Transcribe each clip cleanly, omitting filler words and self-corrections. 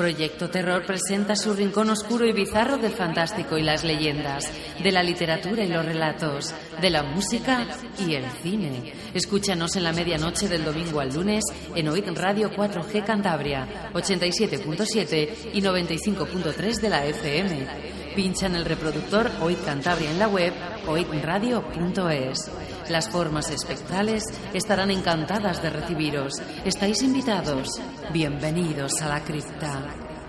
Proyecto Terror presenta su rincón oscuro y bizarro del fantástico y las leyendas, de la literatura y los relatos, de la música y el cine. Escúchanos en la medianoche del domingo al lunes en OID Radio 4G Cantabria, 87.7 y 95.3 de la FM. Pincha en el reproductor OID Cantabria en la web oidradio.es. Las formas espectrales estarán encantadas de recibiros. Estáis invitados. Bienvenidos a la cripta.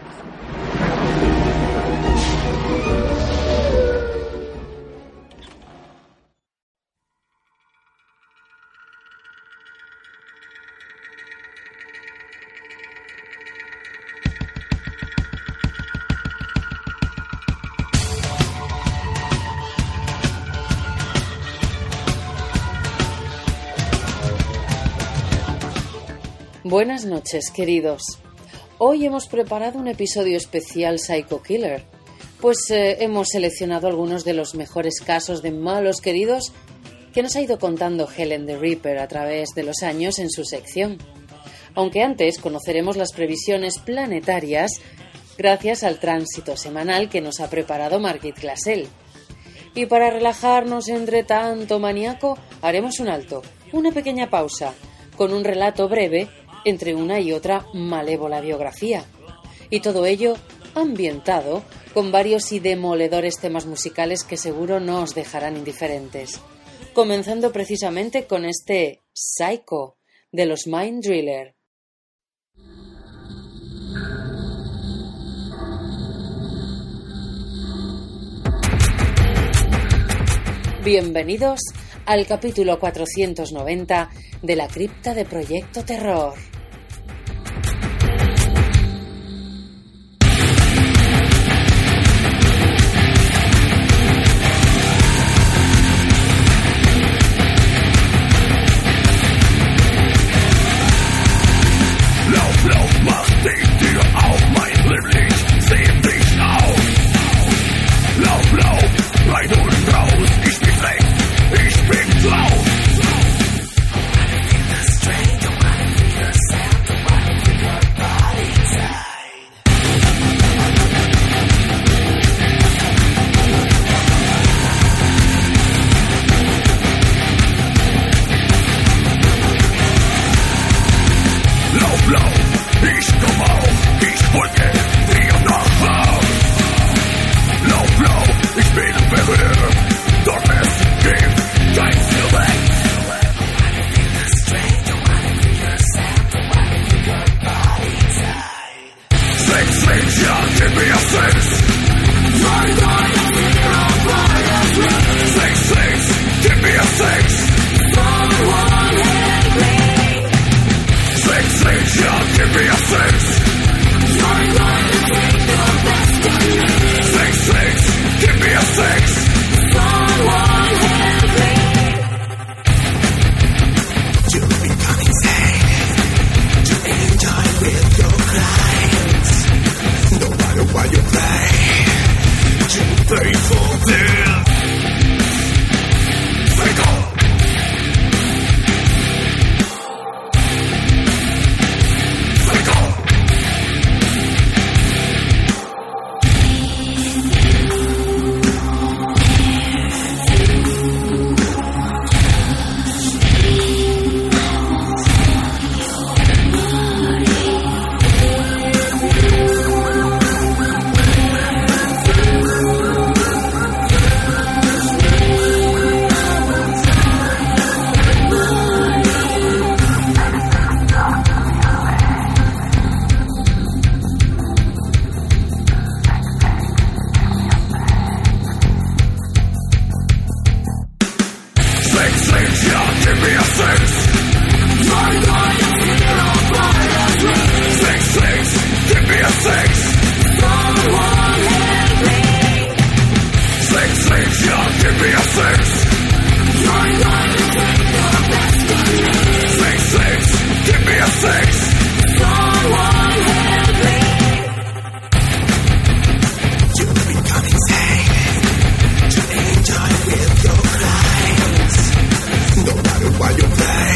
Buenas noches, queridos. Hoy hemos preparado un episodio especial Psycho Killer, pues hemos seleccionado algunos de los mejores casos de malos queridos que nos ha ido contando Helen the Reaper a través de los años en su sección. Aunque antes conoceremos las previsiones planetarias gracias al tránsito semanal que nos ha preparado Margit Glassell. Y para relajarnos entre tanto maníaco, haremos un alto, una pequeña pausa, con un relato breve entre una y otra malévola biografía. Y todo ello ambientado con varios y demoledores temas musicales que seguro no os dejarán indiferentes. Comenzando precisamente con este Psycho de los Mind Driller. Bienvenidos al capítulo 490 de la cripta de Proyecto Terror.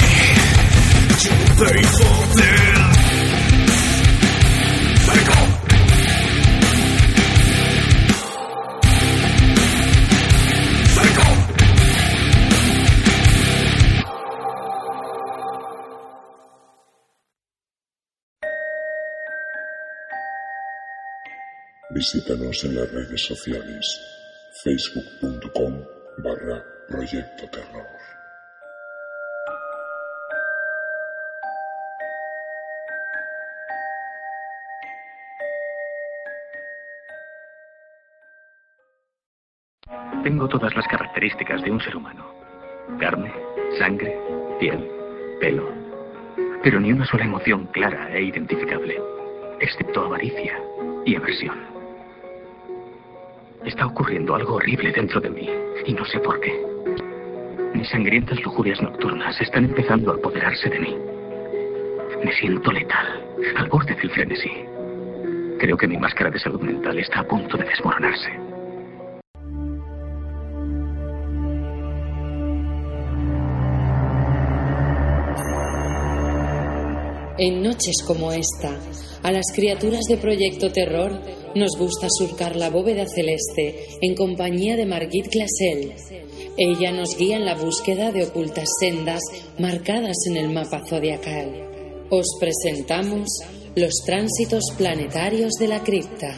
Faithful death. Psycho. Visítanos en las redes sociales facebook.com/Proyecto Terror. Tengo todas las características de un ser humano. Carne, sangre, piel, pelo. Pero ni una sola emoción clara e identificable, excepto avaricia y aversión. Está ocurriendo algo horrible dentro de mí, y no sé por qué. Mis sangrientas lujurias nocturnas están empezando a apoderarse de mí. Me siento letal, al borde del frenesí. Creo que mi máscara de salud mental está a punto de desmoronarse. En noches como esta, a las criaturas de Proyecto Terror nos gusta surcar la bóveda celeste en compañía de Margit Glassell. Ella nos guía en la búsqueda de ocultas sendas marcadas en el mapa zodiacal. Os presentamos los tránsitos planetarios de la cripta.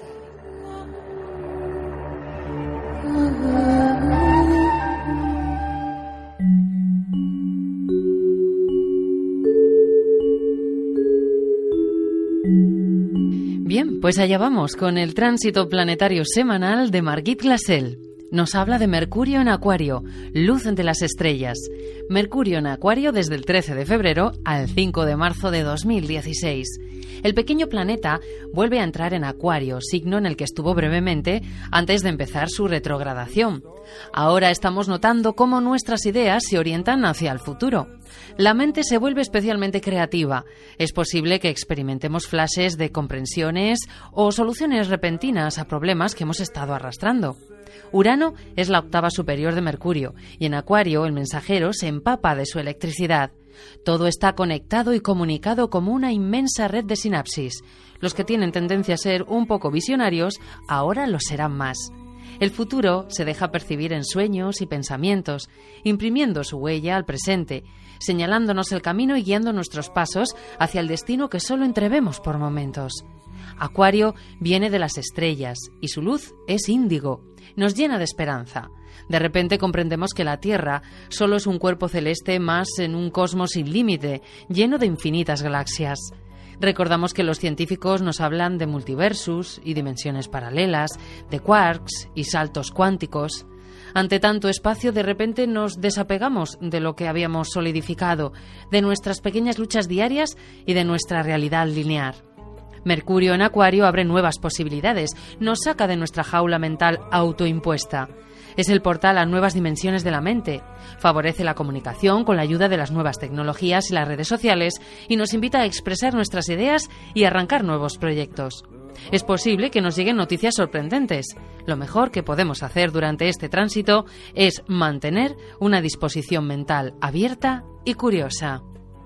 Bien, pues allá vamos con el tránsito planetario semanal de Margit Glassell. Nos habla de Mercurio en Acuario, luz de las estrellas. Mercurio en Acuario desde el 13 de febrero al 5 de marzo de 2016. El pequeño planeta vuelve a entrar en Acuario, signo en el que estuvo brevemente antes de empezar su retrogradación. Ahora estamos notando cómo nuestras ideas se orientan hacia el futuro. La mente se vuelve especialmente creativa. Es posible que experimentemos flashes de comprensiones o soluciones repentinas a problemas que hemos estado arrastrando. Urano es la octava superior de Mercurio y en Acuario el mensajero se empapa de su electricidad. Todo está conectado y comunicado como una inmensa red de sinapsis. Los que tienen tendencia a ser un poco visionarios ahora lo serán más. El futuro se deja percibir en sueños y pensamientos, imprimiendo su huella al presente, señalándonos el camino y guiando nuestros pasos hacia el destino que solo entrevemos por momentos. Acuario viene de las estrellas y su luz es índigo. Nos llena de esperanza. De repente comprendemos que la Tierra solo es un cuerpo celeste más en un cosmos sin límite, lleno de infinitas galaxias. Recordamos que los científicos nos hablan de multiversus y dimensiones paralelas, de quarks y saltos cuánticos. Ante tanto espacio, de repente nos desapegamos de lo que habíamos solidificado, de nuestras pequeñas luchas diarias y de nuestra realidad lineal. Mercurio en Acuario abre nuevas posibilidades, nos saca de nuestra jaula mental autoimpuesta. Es el portal a nuevas dimensiones de la mente. Favorece la comunicación con la ayuda de las nuevas tecnologías y las redes sociales y nos invita a expresar nuestras ideas y arrancar nuevos proyectos. Es posible que nos lleguen noticias sorprendentes. Lo mejor que podemos hacer durante este tránsito es mantener una disposición mental abierta y curiosa.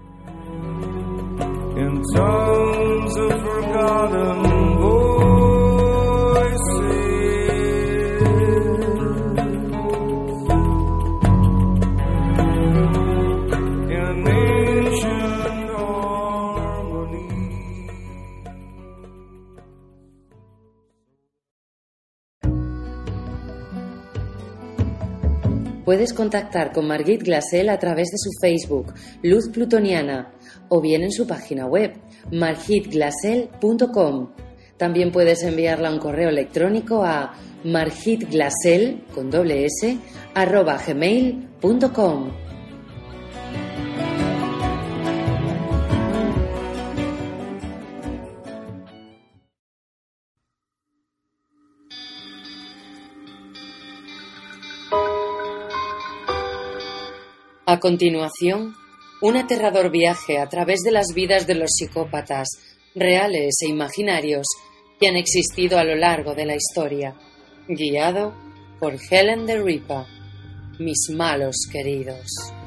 In tongues of forgotten voices, in ancient harmony. Puedes contactar con Margit Glassell a través de su Facebook, Luz Plutoniana, o bien en su página web, margitglassell.com. También puedes enviarla un correo electrónico a margitglassell@gmail.com. A continuación, un aterrador viaje a través de las vidas de los psicópatas, reales e imaginarios, que han existido a lo largo de la historia, guiado por Helen the Ripper, mis malos queridos.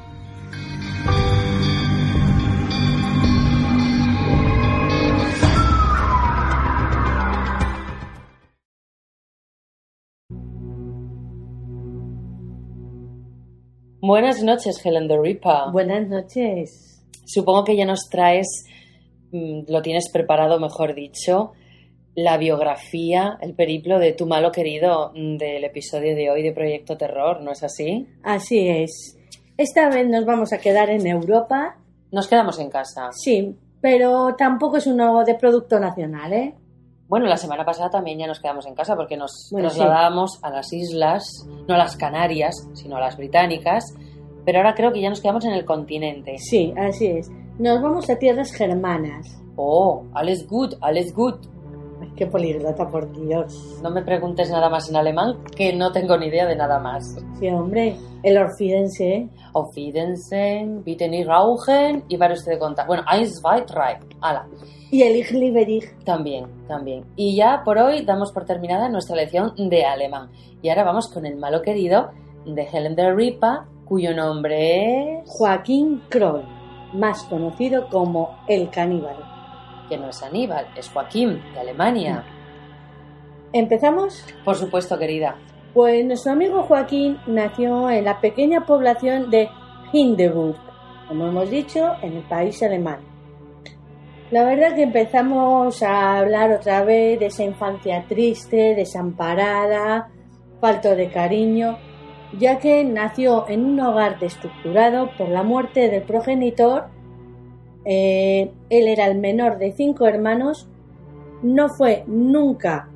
Buenas noches, Helen the Ripper. Buenas noches. Supongo que ya nos traes, lo tienes preparado, mejor dicho, la biografía, el periplo de tu malo querido del episodio de hoy de Proyecto Terror, ¿no es así? Así es. Esta vez nos vamos a quedar en Europa. Nos quedamos en casa. Sí, pero tampoco es uno de producto nacional, ¿eh? Bueno, la semana pasada también ya nos quedamos en casa porque nos Bueno, trasladábamos a las islas, no a las Canarias, sino a las británicas, pero ahora creo que ya nos quedamos en el continente. Sí, así es. Nos vamos a tierras germanas. Oh, alles gut, alles gut. Ay, qué poliglota, por Dios. No me preguntes nada más en alemán, que no tengo ni idea de nada más. Sí, hombre, el orfidense, ¿eh? Auf Wiedersehen, bitte nicht rauchen y para usted de contar. Bueno, 1, 2, 3. Ala. Y el Ich liebe dich. También. Y ya por hoy damos por terminada nuestra lección de alemán. Y ahora vamos con el malo querido de Helen der Ripper, cuyo nombre es... Joaquín Kroll, más conocido como el caníbal. Que no es Aníbal, es Joaquín, de Alemania. ¿Empezamos? Por supuesto, querida. Pues nuestro amigo Joaquín nació en la pequeña población de Hindenburg, como hemos dicho, en el país alemán. La verdad que empezamos a hablar otra vez de esa infancia triste, desamparada, falto de cariño, ya que nació en un hogar destructurado por la muerte del progenitor. Él era el menor de 5 hermanos, no fue nunca,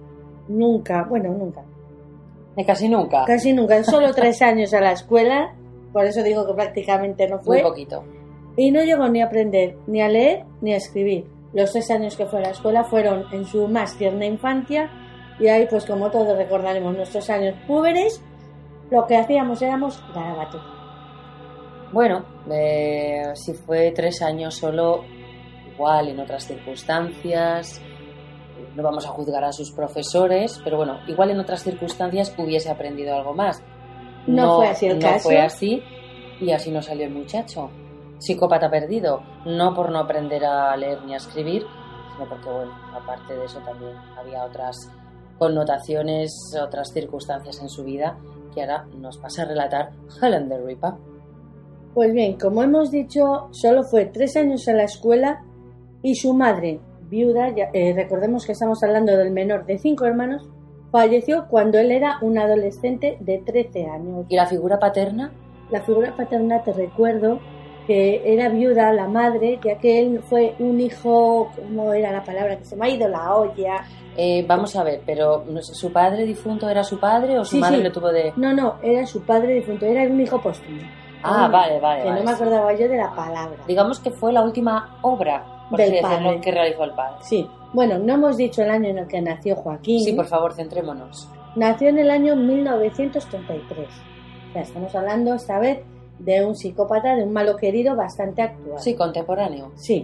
Casi nunca. casi nunca, solo 3 años a la escuela, por eso digo que prácticamente no fue, Muy poquito. y no llegó ni a aprender ni a leer ni a escribir. Los 3 años que fue a la escuela fueron en su más tierna infancia, y ahí, pues como todos recordaremos nuestros años púberes, lo que hacíamos éramos garabatos. Bueno, si fue 3 años solo, igual en otras circunstancias, no vamos a juzgar a sus profesores, pero bueno, igual en otras circunstancias hubiese aprendido algo más. No fue así el caso. No fue así, y así no salió el muchacho. Psicópata perdido, no por no aprender a leer ni a escribir, sino porque, bueno, aparte de eso también había otras connotaciones, otras circunstancias en su vida que ahora nos pasa a relatar Helen der Ripper. Pues bien, como hemos dicho, solo fue 3 años a la escuela y su madre, viuda, recordemos que estamos hablando del menor de 5 hermanos, falleció cuando él era un adolescente de 13 años. ¿Y la figura paterna? La figura paterna, te recuerdo que era viuda la madre, ya que él fue un hijo, ¿cómo era la palabra? Que se me ha ido la olla. Vamos a ver, pero no sé, ¿su padre difunto era su padre o su madre le tuvo de...? No, era su padre difunto, era un hijo póstumo. Ah, vale. Que no me acordaba yo de la palabra. Digamos que fue la última obra, por Del así padre. decirlo, que realizó el padre. Sí, bueno, no hemos dicho el año en el que nació Joaquín. Sí, por favor, centrémonos. Nació en el año 1933. O sea, estamos hablando esta vez de un psicópata, de un malo querido bastante actual. Sí, contemporáneo. Sí.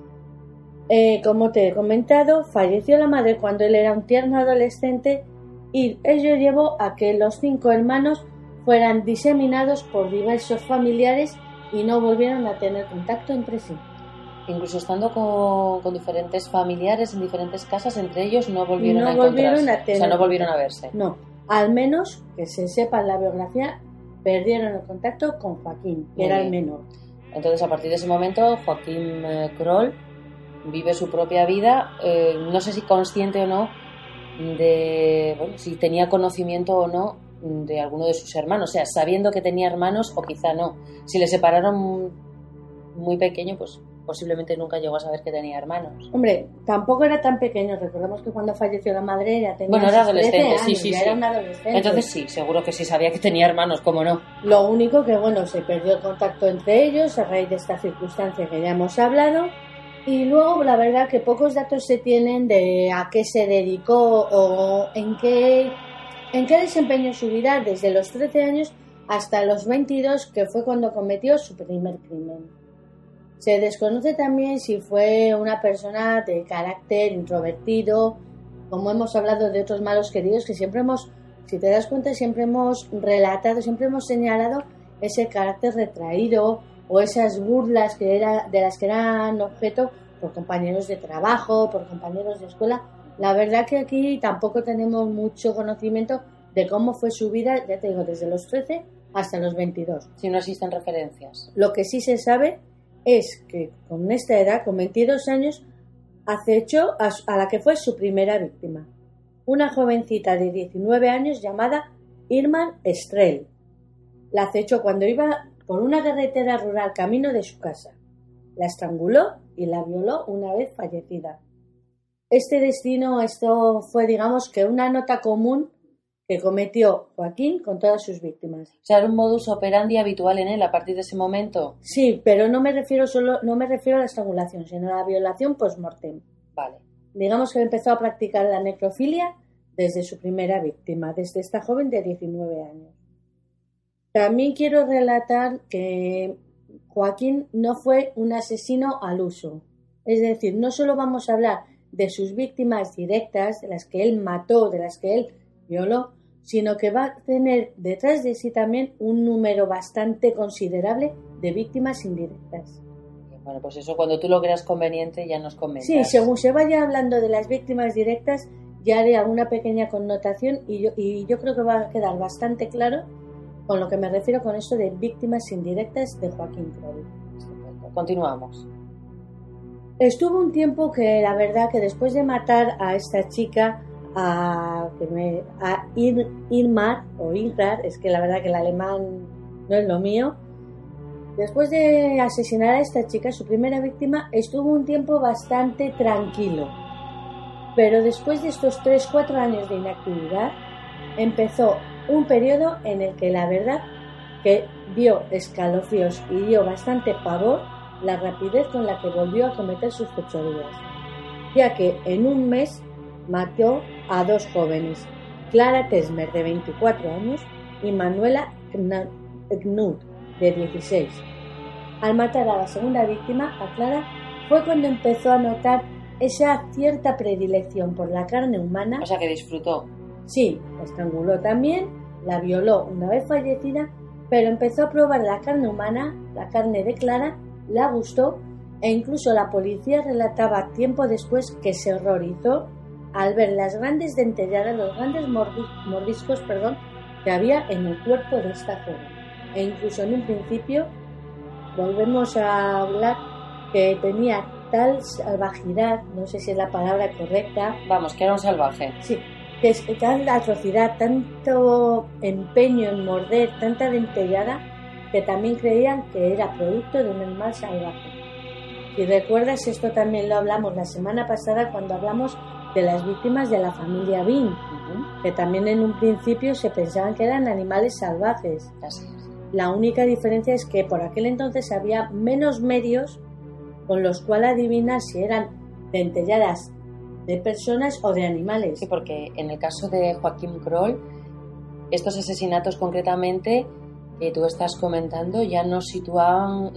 Como te he comentado, falleció la madre cuando él era un tierno adolescente, y ello llevó a que los 5 hermanos fueran diseminados por diversos familiares y no volvieron a tener contacto entre sí. Incluso estando con diferentes familiares en diferentes casas, entre ellos no volvieron No a encontrarse. volvieron a tener O sea, no volvieron a verse. No, al menos que se sepa en la biografía, perdieron el contacto con Joaquín, que Muy era bien. el menor. Entonces, a partir de ese momento, Joaquín Kroll vive su propia vida, no sé si consciente o no, de, bueno, si tenía conocimiento o no de alguno de sus hermanos, o sea, sabiendo que tenía hermanos o quizá no. Si le separaron muy pequeño, pues posiblemente nunca llegó a saber que tenía hermanos. Hombre, tampoco era tan pequeño. Recordemos que cuando falleció la madre ya tenía Bueno, era sus 13 adolescente, años, sí. ya era un adolescente. Entonces sí, seguro que sí sabía que tenía hermanos, ¿cómo no? Lo único que, bueno, se perdió el contacto entre ellos a raíz de esta circunstancia que ya hemos hablado. Y luego, la verdad que pocos datos se tienen de a qué se dedicó o en qué desempeñó su vida desde los 13 años hasta los 22, que fue cuando cometió su primer crimen. Se desconoce también si fue una persona de carácter introvertido, como hemos hablado de otros malos queridos que siempre hemos, si te das cuenta, siempre hemos relatado, siempre hemos señalado ese carácter retraído o esas burlas de las que eran objeto por compañeros de trabajo, por compañeros de escuela. La verdad que aquí tampoco tenemos mucho conocimiento de cómo fue su vida, ya te digo, desde los 13 hasta los 22. Si no existen referencias. Lo que sí se sabe es que con esta edad, con 22 años, acechó a la que fue su primera víctima, una jovencita de 19 años llamada Irma Strell. La acechó cuando iba por una carretera rural camino de su casa. La estranguló y la violó una vez fallecida. Esto fue, digamos, que una nota común que cometió Joaquín con todas sus víctimas. O sea, era un modus operandi habitual en él a partir de ese momento. Sí, pero no me refiero a la estrangulación, sino a la violación post-mortem. Vale. Digamos que empezó a practicar la necrofilia desde su primera víctima, desde esta joven de 19 años. También quiero relatar que Joaquín no fue un asesino al uso. Es decir, no solo vamos a hablar de sus víctimas directas, de las que él mató, de las que él violó, sino que va a tener detrás de sí también un número bastante considerable de víctimas indirectas. Bueno, pues eso cuando tú lo creas conveniente ya nos comentas. Sí, según se vaya hablando de las víctimas directas, ya haré alguna pequeña connotación y yo creo que va a quedar bastante claro con lo que me refiero con esto de víctimas indirectas de Joaquín Kroll. Estupendo. Continuamos. Estuvo un tiempo que la verdad que después de matar a esta chica, Irmar, es que la verdad que el alemán no es lo mío, después de asesinar a esta chica, su primera víctima, estuvo un tiempo bastante tranquilo. Pero después de estos 3-4 años de inactividad, empezó un periodo en el que la verdad que dio escalofríos y dio bastante pavor la rapidez con la que volvió a cometer sus fechorías, ya que en un mes mató a 2 jóvenes, Clara Tesmer, de 24 años, y Manuela Knut, de 16. Al matar a la segunda víctima, a Clara, fue cuando empezó a notar esa cierta predilección por la carne humana. O sea, que disfrutó. Sí, la estranguló también, la violó una vez fallecida, pero empezó a probar la carne humana, la carne de Clara, la gustó e incluso la policía relataba tiempo después que se horrorizó al ver las grandes dentelladas, los grandes mordiscos que había en el cuerpo de esta joven. E incluso en un principio volvemos a hablar que tenía tal salvajidad, no sé si es la palabra correcta. Vamos, que era un salvaje. Sí, que es tal atrocidad, tanto empeño en morder, tanta dentellada, que también creían que era producto de un animal salvaje. Si recuerdas, esto también lo hablamos la semana pasada cuando hablamos de las víctimas de la familia Bean, que también en un principio se pensaban que eran animales salvajes. Así es. La única diferencia es que por aquel entonces había menos medios con los cuales adivinar si eran dentelladas de personas o de animales. Sí, porque en el caso de Joaquín Kroll, estos asesinatos concretamente que tú estás comentando ya nos sitúan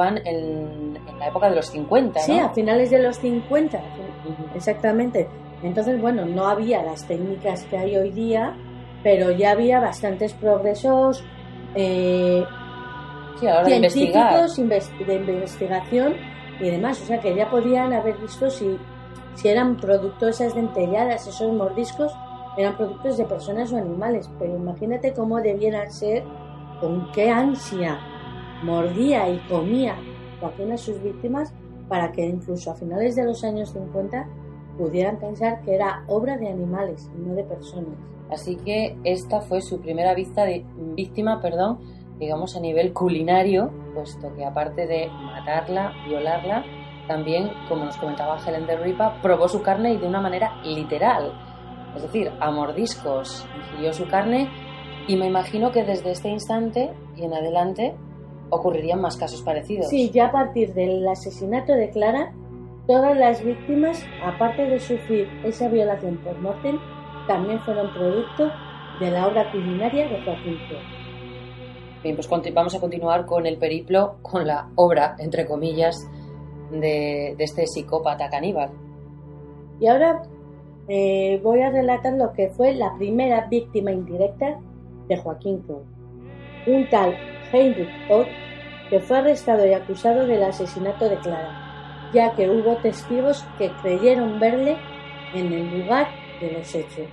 en la época de los 50, ¿no? Sí, a finales de los 50, exactamente. Entonces, bueno, no había las técnicas que hay hoy día, pero ya había bastantes progresos sí, a la hora de científicos, de investigación y demás. O sea, que ya podían haber visto si eran productos, esas dentelladas, esos mordiscos, eran productos de personas o animales. Pero imagínate cómo debieran ser, con qué ansia mordía y comía Joaquín a sus víctimas para que incluso a finales de los años 50 pudieran pensar que era obra de animales y no de personas. Así que esta fue su primera víctima, digamos a nivel culinario, puesto que aparte de matarla, violarla, también, como nos comentaba Helen de Ripa, probó su carne y de una manera literal. Es decir, a mordiscos ingirió su carne y me imagino que desde este instante y en adelante ocurrirían más casos parecidos. Sí, ya a partir del asesinato de Clara, todas las víctimas, aparte de sufrir esa violación por mortem, también fueron producto de la obra culinaria de Joaquín Kroll. Bien, pues vamos a continuar con el periplo, con la obra, entre comillas, de este psicópata caníbal. Y ahora voy a relatar lo que fue la primera víctima indirecta de Joaquín Kroll, un tal Heinrich Ott, que fue arrestado y acusado del asesinato de Clara, ya que hubo testigos que creyeron verle en el lugar de los hechos.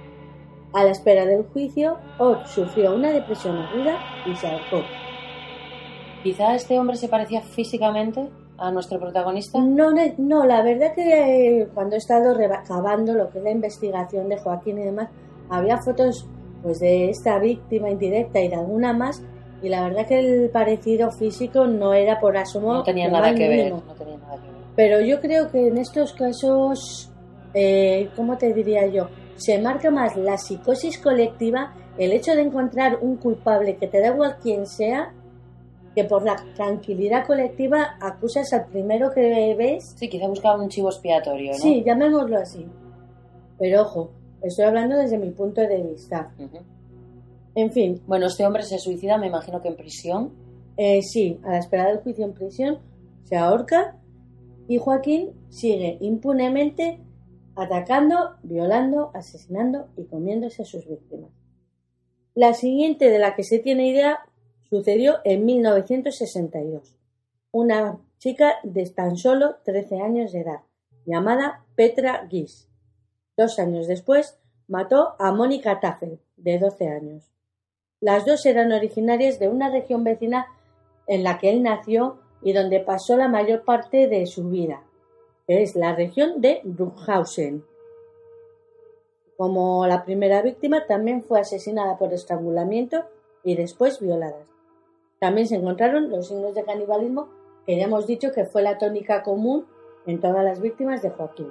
A la espera del juicio, Ott sufrió una depresión aguda y se ahorcó. Quizá este hombre se parecía físicamente a nuestro protagonista? No, la verdad que cuando he estado recabando lo que es la investigación de Joaquín y demás, había fotos pues de esta víctima indirecta y de alguna más, y la verdad que el parecido físico no era por asomo. No tenía nada que ver, no tenía nada que ver. Pero yo creo que en estos casos, ¿cómo te diría yo? Se marca más la psicosis colectiva, el hecho de encontrar un culpable que te da igual quién sea, que por la tranquilidad colectiva acusas al primero que ves. Sí, quizá buscaba un chivo expiatorio, ¿no? Sí, llamémoslo así. Pero ojo, estoy hablando desde mi punto de vista. Uh-huh. En fin. Bueno, este hombre se suicida, me imagino que en prisión. Sí, a la espera del juicio en prisión, se ahorca y Joaquín sigue impunemente atacando, violando, asesinando y comiéndose a sus víctimas. La siguiente de la que se tiene idea sucedió en 1962. Una chica de tan solo 13 años de edad, llamada Petra Gish. 2 años después, mató a Mónica Tafel, de 12 años. Las dos eran originarias de una región vecina en la que él nació y donde pasó la mayor parte de su vida, que es la región de Bruchhausen. Como la primera víctima, también fue asesinada por estrangulamiento y después violada. También se encontraron los signos de canibalismo, que ya hemos dicho que fue la tónica común en todas las víctimas de Joaquín.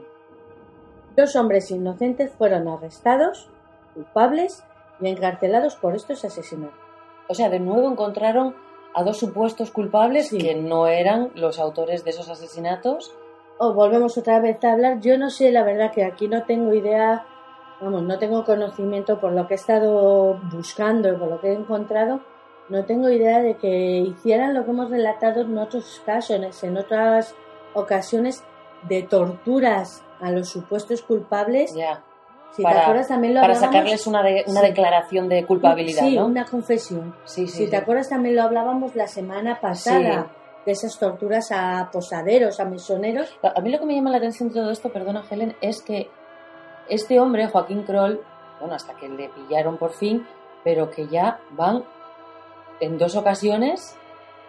2 hombres inocentes fueron arrestados, culpables y encarcelados por estos asesinatos. O sea, de nuevo encontraron a 2 supuestos culpables que no eran los autores de esos asesinatos. Volvemos otra vez a hablar. Yo no sé, la verdad que aquí no tengo idea, no tengo conocimiento por lo que he estado buscando y por lo que he encontrado. No tengo idea de que hicieran lo que hemos relatado en otros casos, en otras ocasiones, de torturas a los supuestos culpables. Ya. Si te acuerdas, también lo para hablábamos, sacarles una declaración de culpabilidad, sí, ¿no? una confesión. Sí, Si te acuerdas, también lo hablábamos la semana pasada, de esas torturas a posaderos, a mesoneros. A mí lo que me llama la atención de todo esto, perdona Helen, es que este hombre, Joaquín Kroll, bueno, hasta que le pillaron por fin, pero que ya van en 2 ocasiones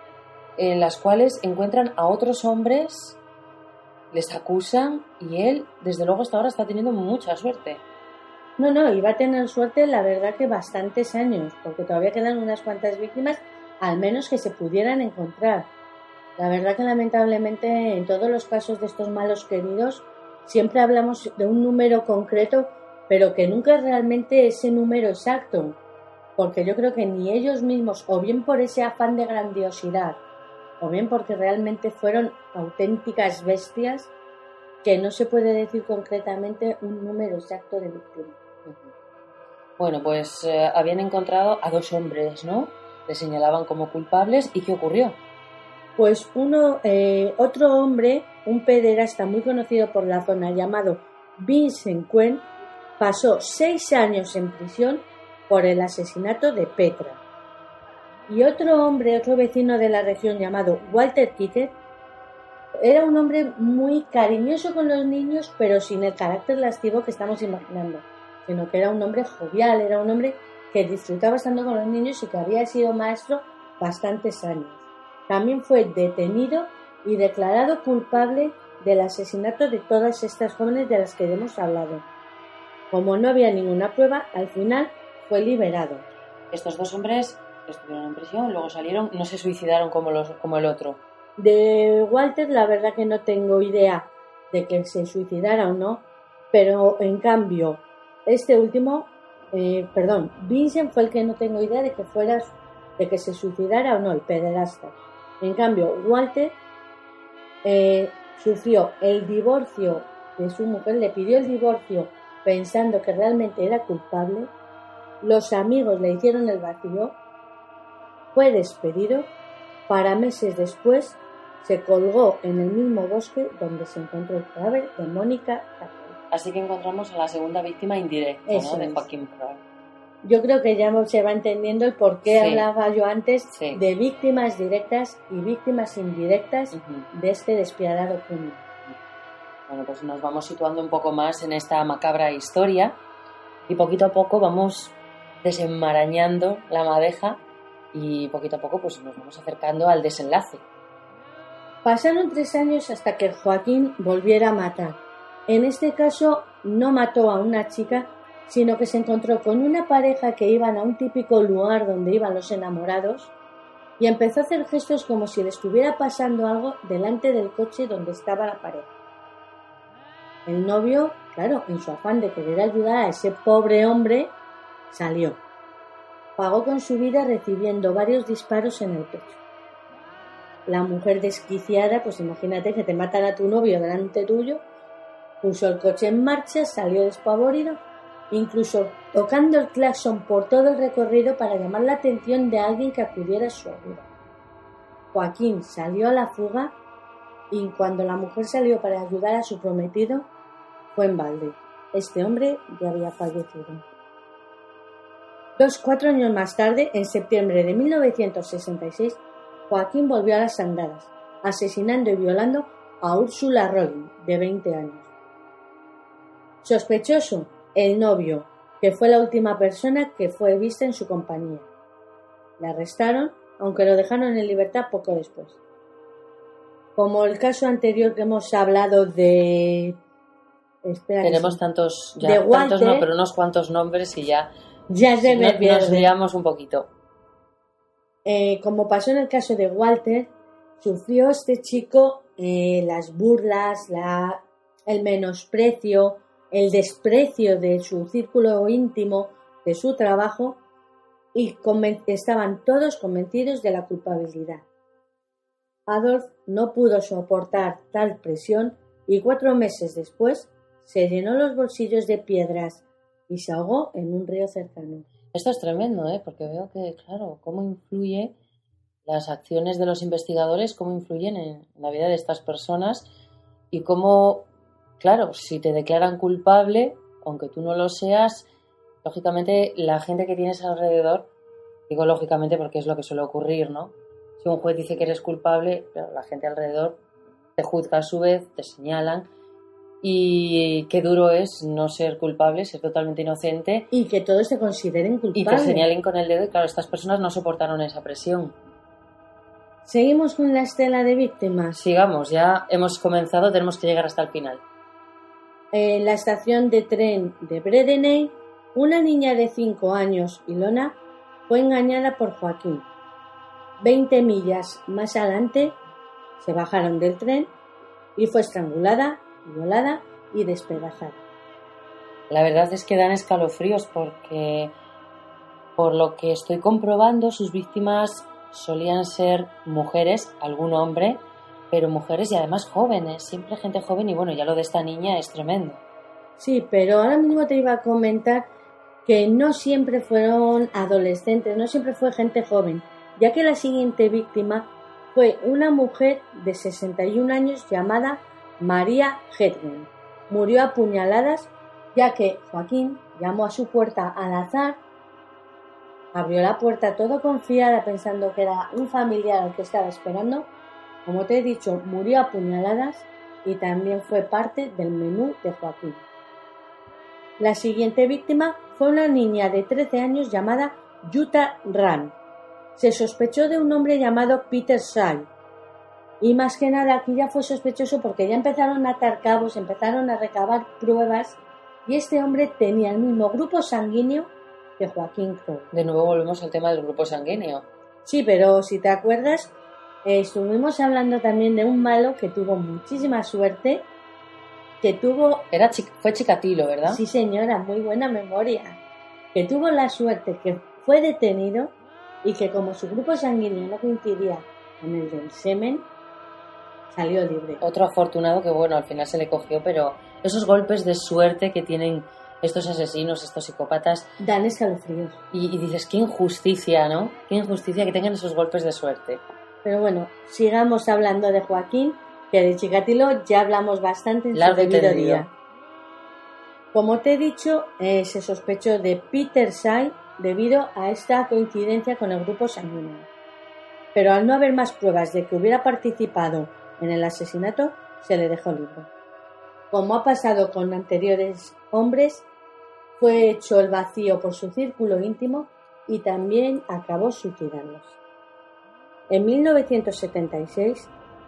en las cuales encuentran a otros hombres, les acusan y él, desde luego, hasta ahora está teniendo mucha suerte. No, y va a tener suerte, la verdad, que bastantes años, porque todavía quedan unas cuantas víctimas, al menos que se pudieran encontrar. La verdad que lamentablemente en todos los casos de estos malos queridos siempre hablamos de un número concreto, pero que nunca es realmente ese número exacto, porque yo creo que ni ellos mismos, o bien por ese afán de grandiosidad, o bien porque realmente fueron auténticas bestias, que no se puede decir concretamente un número exacto de víctimas. Bueno, pues habían encontrado a 2 hombres, ¿no? Les señalaban como culpables. ¿Y qué ocurrió? Pues otro hombre, un pederasta muy conocido por la zona llamado Vincent Quen, pasó 6 años en prisión por el asesinato de Petra. Y otro hombre, otro vecino de la región llamado Walter Kitter, era un hombre muy cariñoso con los niños, pero sin el carácter lascivo que estamos imaginando, sino que era un hombre jovial, era un hombre que disfrutaba estando con los niños y que había sido maestro bastantes años. También fue detenido y declarado culpable del asesinato de todas estas jóvenes de las que hemos hablado. Como no había ninguna prueba, al final fue liberado. Estos 2 hombres estuvieron en prisión, luego salieron, no se suicidaron como el otro. De Walter, la verdad que no tengo idea de que se suicidara o no, pero en cambio, este último, Vincent fue el que no tengo idea de que se suicidara o no, el pederasta. En cambio, Walter sufrió el divorcio de su mujer, le pidió el divorcio pensando que realmente era culpable, los amigos le hicieron el vacío, fue despedido, para meses después se colgó en el mismo bosque donde se encontró el cadáver de Mónica Tafel. Así que encontramos a la segunda víctima indirecta, ¿no? De Joaquín Kroll. Yo creo que ya se va entendiendo el por qué hablaba yo antes de víctimas directas y víctimas indirectas de este despiadado crimen. Bueno, pues nos vamos situando un poco más en esta macabra historia y poquito a poco vamos desenmarañando la madeja y poquito a poco pues nos vamos acercando al desenlace. Pasaron 3 años hasta que Joaquín volviera a matar. En este caso no mató a una chica, sino que se encontró con una pareja que iban a un típico lugar donde iban los enamorados y empezó a hacer gestos como si le estuviera pasando algo delante del coche donde estaba la pareja. El novio, claro, en su afán de querer ayudar a ese pobre hombre, salió. Pagó con su vida recibiendo varios disparos en el pecho. La mujer desquiciada, pues imagínate que te matan a tu novio delante tuyo, puso el coche en marcha, salió despavorido, incluso tocando el claxon por todo el recorrido para llamar la atención de alguien que acudiera a su ayuda. Joaquín salió a la fuga y cuando la mujer salió para ayudar a su prometido, fue en balde. Este hombre ya había fallecido. 4 años más tarde, en septiembre de 1966, Joaquín volvió a las andadas, asesinando y violando a Úrsula Rolling, de 20 años. Sospechoso, el novio, que fue la última persona que fue vista en su compañía. Le arrestaron, aunque lo dejaron en libertad poco después. Como el caso anterior que hemos hablado de... Tenemos tantos, ya, de Walter, tantos no, pero unos cuantos nombres y ya nos liamos un poquito. Como pasó en el caso de Walter, sufrió este chico las burlas, el menosprecio, el desprecio de su círculo íntimo, de su trabajo, y estaban todos convencidos de la culpabilidad. Adolf no pudo soportar tal presión y 4 meses después se llenó los bolsillos de piedras y se ahogó en un río cercano. Esto es tremendo, porque veo que, claro, cómo influye las acciones de los investigadores, cómo influyen en la vida de estas personas y cómo, claro, si te declaran culpable, aunque tú no lo seas, lógicamente la gente que tienes alrededor, digo lógicamente porque es lo que suele ocurrir, ¿no? Si un juez dice que eres culpable, pero la gente alrededor te juzga a su vez, te señalan. Y qué duro es no ser culpable, ser totalmente inocente. Y que todos te consideren culpable. Y te señalen con el dedo. Y claro, estas personas no soportaron esa presión. ¿Seguimos con la estela de víctimas? Sigamos, ya hemos comenzado, tenemos que llegar hasta el final. En la estación de tren de Bredeney, una niña de 5 años, Ilona, fue engañada por Joaquín. 20 millas más adelante, se bajaron del tren y fue estrangulada, violada y despedazada. La verdad es que dan escalofríos porque, por lo que estoy comprobando, sus víctimas solían ser mujeres, algún hombre, pero mujeres y además jóvenes, siempre gente joven y bueno, ya lo de esta niña es tremendo. Sí, pero ahora mismo te iba a comentar que no siempre fueron adolescentes, no siempre fue gente joven, ya que la siguiente víctima fue una mujer de 61 años llamada María Hedgen. Murió a puñaladas ya que Joaquín llamó a su puerta al azar, abrió la puerta todo confiada pensando que era un familiar al que estaba esperando. Como te he dicho, murió a puñaladas y también fue parte del menú de Joaquín. La siguiente víctima fue una niña de 13 años llamada Jutta Rahn. Se sospechó de un hombre llamado Peter Say. Y más que nada aquí ya fue sospechoso porque ya empezaron a atar cabos, empezaron a recabar pruebas y este hombre tenía el mismo grupo sanguíneo que Joaquín Crowe. De nuevo volvemos al tema del grupo sanguíneo. Sí, pero si te acuerdas, estuvimos hablando también de un malo que tuvo muchísima suerte, Fue Chikatilo, ¿verdad? Sí, señora, muy buena memoria. Que tuvo la suerte que fue detenido y que como su grupo sanguíneo no coincidía con el del semen, salió libre. Otro afortunado que, bueno, al final se le cogió, pero esos golpes de suerte que tienen estos asesinos, estos psicópatas... Dan escalofríos. Y dices, qué injusticia, ¿no? Qué injusticia que tengan esos golpes de suerte. Pero bueno, sigamos hablando de Joaquín, que de Chikatilo ya hablamos bastante en su debido día. Como te he dicho, se sospechó de Peter Say debido a esta coincidencia con el grupo sanguíneo. Pero al no haber más pruebas de que hubiera participado en el asesinato, se le dejó libre. Como ha pasado con anteriores hombres, fue hecho el vacío por su círculo íntimo y también acabó suicidándose. En 1976,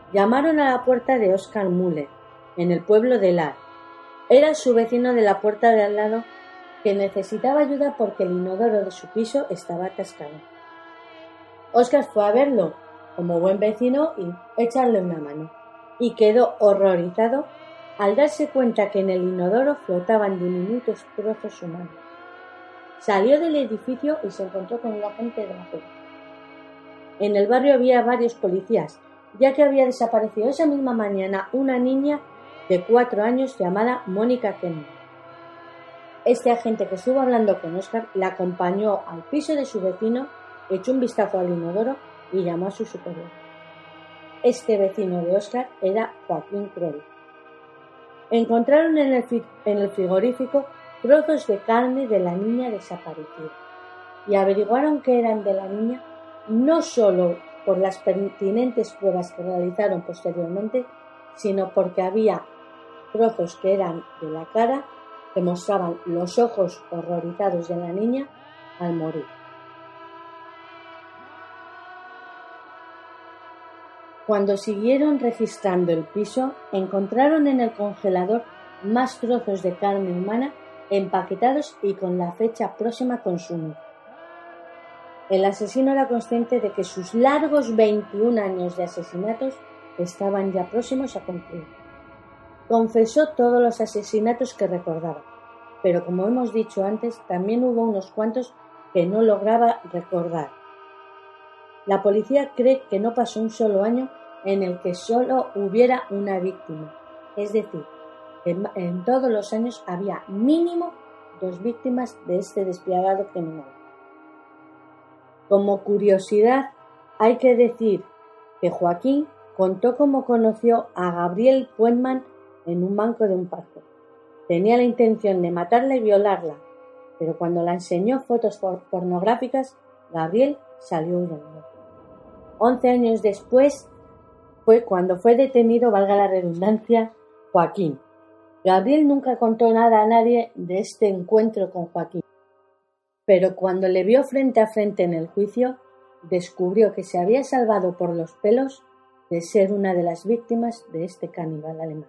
llamaron a la puerta de Oscar Muller, en el pueblo de Lahr. Era su vecino de la puerta de al lado que necesitaba ayuda porque el inodoro de su piso estaba atascado. Oscar fue a verlo, como buen vecino, y echarle una mano, y quedó horrorizado al darse cuenta que en el inodoro flotaban diminutos trozos humanos. Salió del edificio y se encontró con un agente de la policía. En el barrio había varios policías, ya que había desaparecido esa misma mañana una niña de 4 años llamada Mónica Kennedy. Este agente que estuvo hablando con Oscar la acompañó al piso de su vecino, echó un vistazo al inodoro y llamó a su superior. Este vecino de Oscar era Joaquín Crowley. Encontraron en el frigorífico trozos de carne de la niña desaparecida y averiguaron que eran de la niña no solo por las pertinentes pruebas que realizaron posteriormente, sino porque había trozos que eran de la cara que mostraban los ojos horrorizados de la niña al morir. Cuando siguieron registrando el piso, encontraron en el congelador más trozos de carne humana empaquetados y con la fecha próxima a consumir. El asesino era consciente de que sus largos 21 años de asesinatos estaban ya próximos a concluir. Confesó todos los asesinatos que recordaba, pero como hemos dicho antes, también hubo unos cuantos que no lograba recordar. La policía cree que no pasó un solo año en el que solo hubiera una víctima, es decir, en todos los años había mínimo 2 víctimas de este despiadado criminal. Como curiosidad, hay que decir que Joaquín contó cómo conoció a Gabrielle Puentman en un banco de un parque. Tenía la intención de matarla y violarla, pero cuando la enseñó fotos pornográficas, Gabrielle salió huyendo. 11 años después fue cuando fue detenido, valga la redundancia, Joaquín. Gabrielle nunca contó nada a nadie de este encuentro con Joaquín, pero cuando le vio frente a frente en el juicio, descubrió que se había salvado por los pelos de ser una de las víctimas de este caníbal alemán.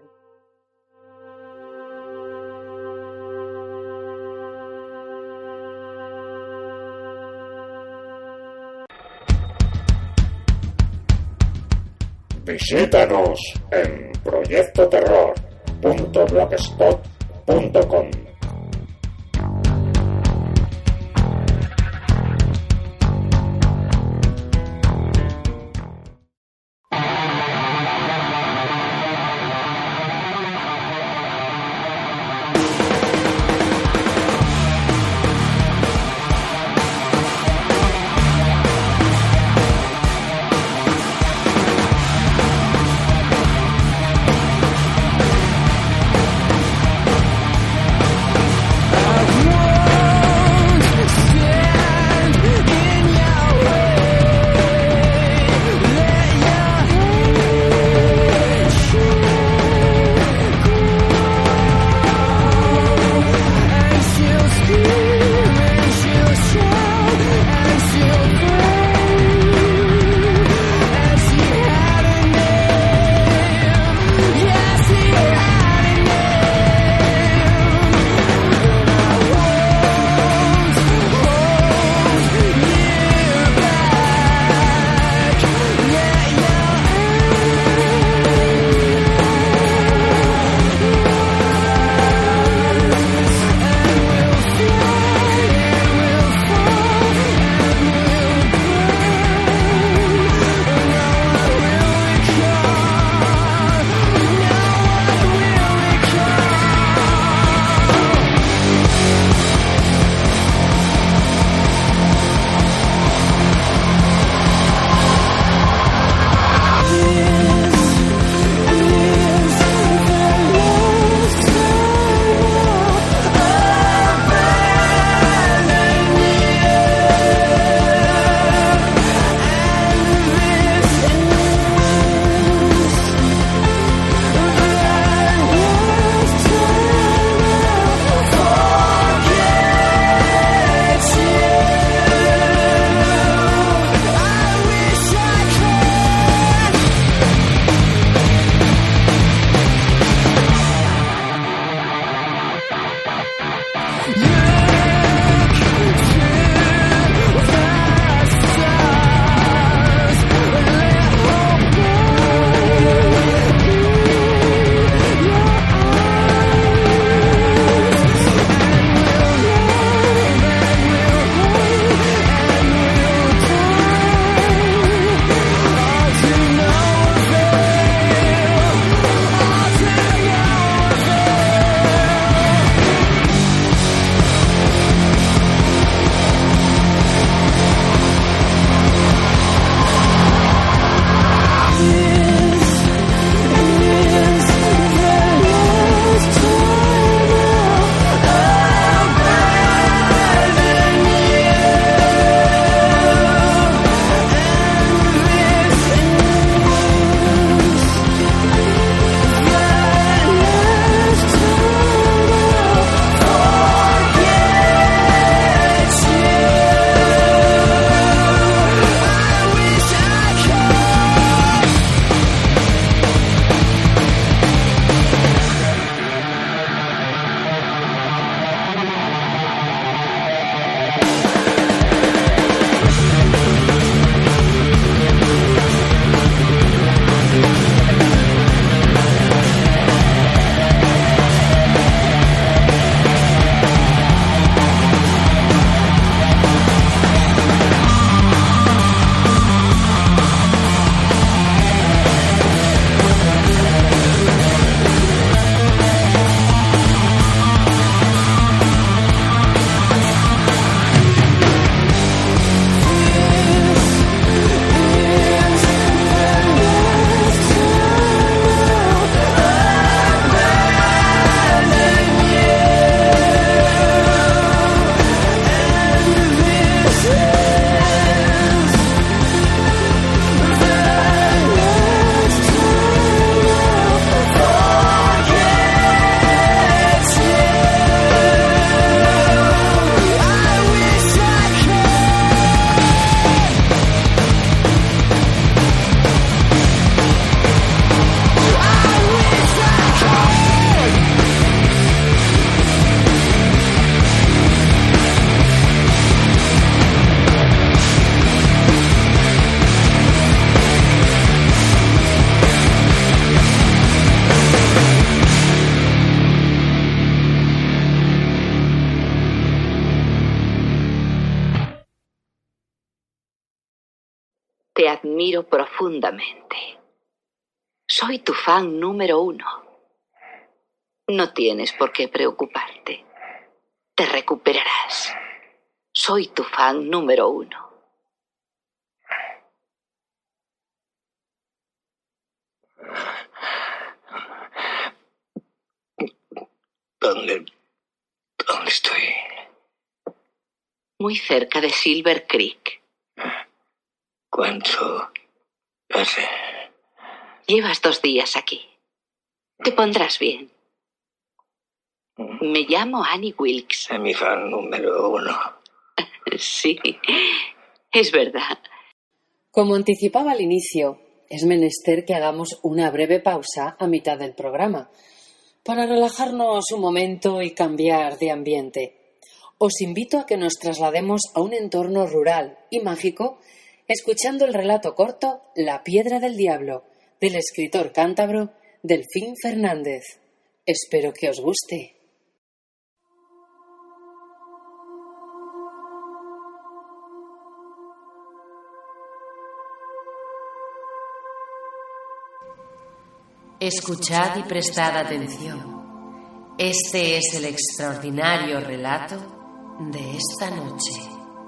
Visítanos en proyectoterror.blogspot.com. admiro profundamente. Soy tu fan número 1. No tienes por qué preocuparte. Te recuperarás. Soy tu fan número 1. ¿Dónde estoy? Muy cerca de Silver Creek. ¿Cuánto hace? Llevas 2 días aquí. Te pondrás bien. Me llamo Annie Wilkes. Es mi fan número 1. Sí, es verdad. Como anticipaba al inicio, es menester que hagamos una breve pausa a mitad del programa para relajarnos un momento y cambiar de ambiente. Os invito a que nos traslademos a un entorno rural y mágico escuchando el relato corto La Piedra del Diablo, del escritor cántabro Delfín Fernández. Espero que os guste. Escuchad y prestad atención. Este es el extraordinario relato de esta noche.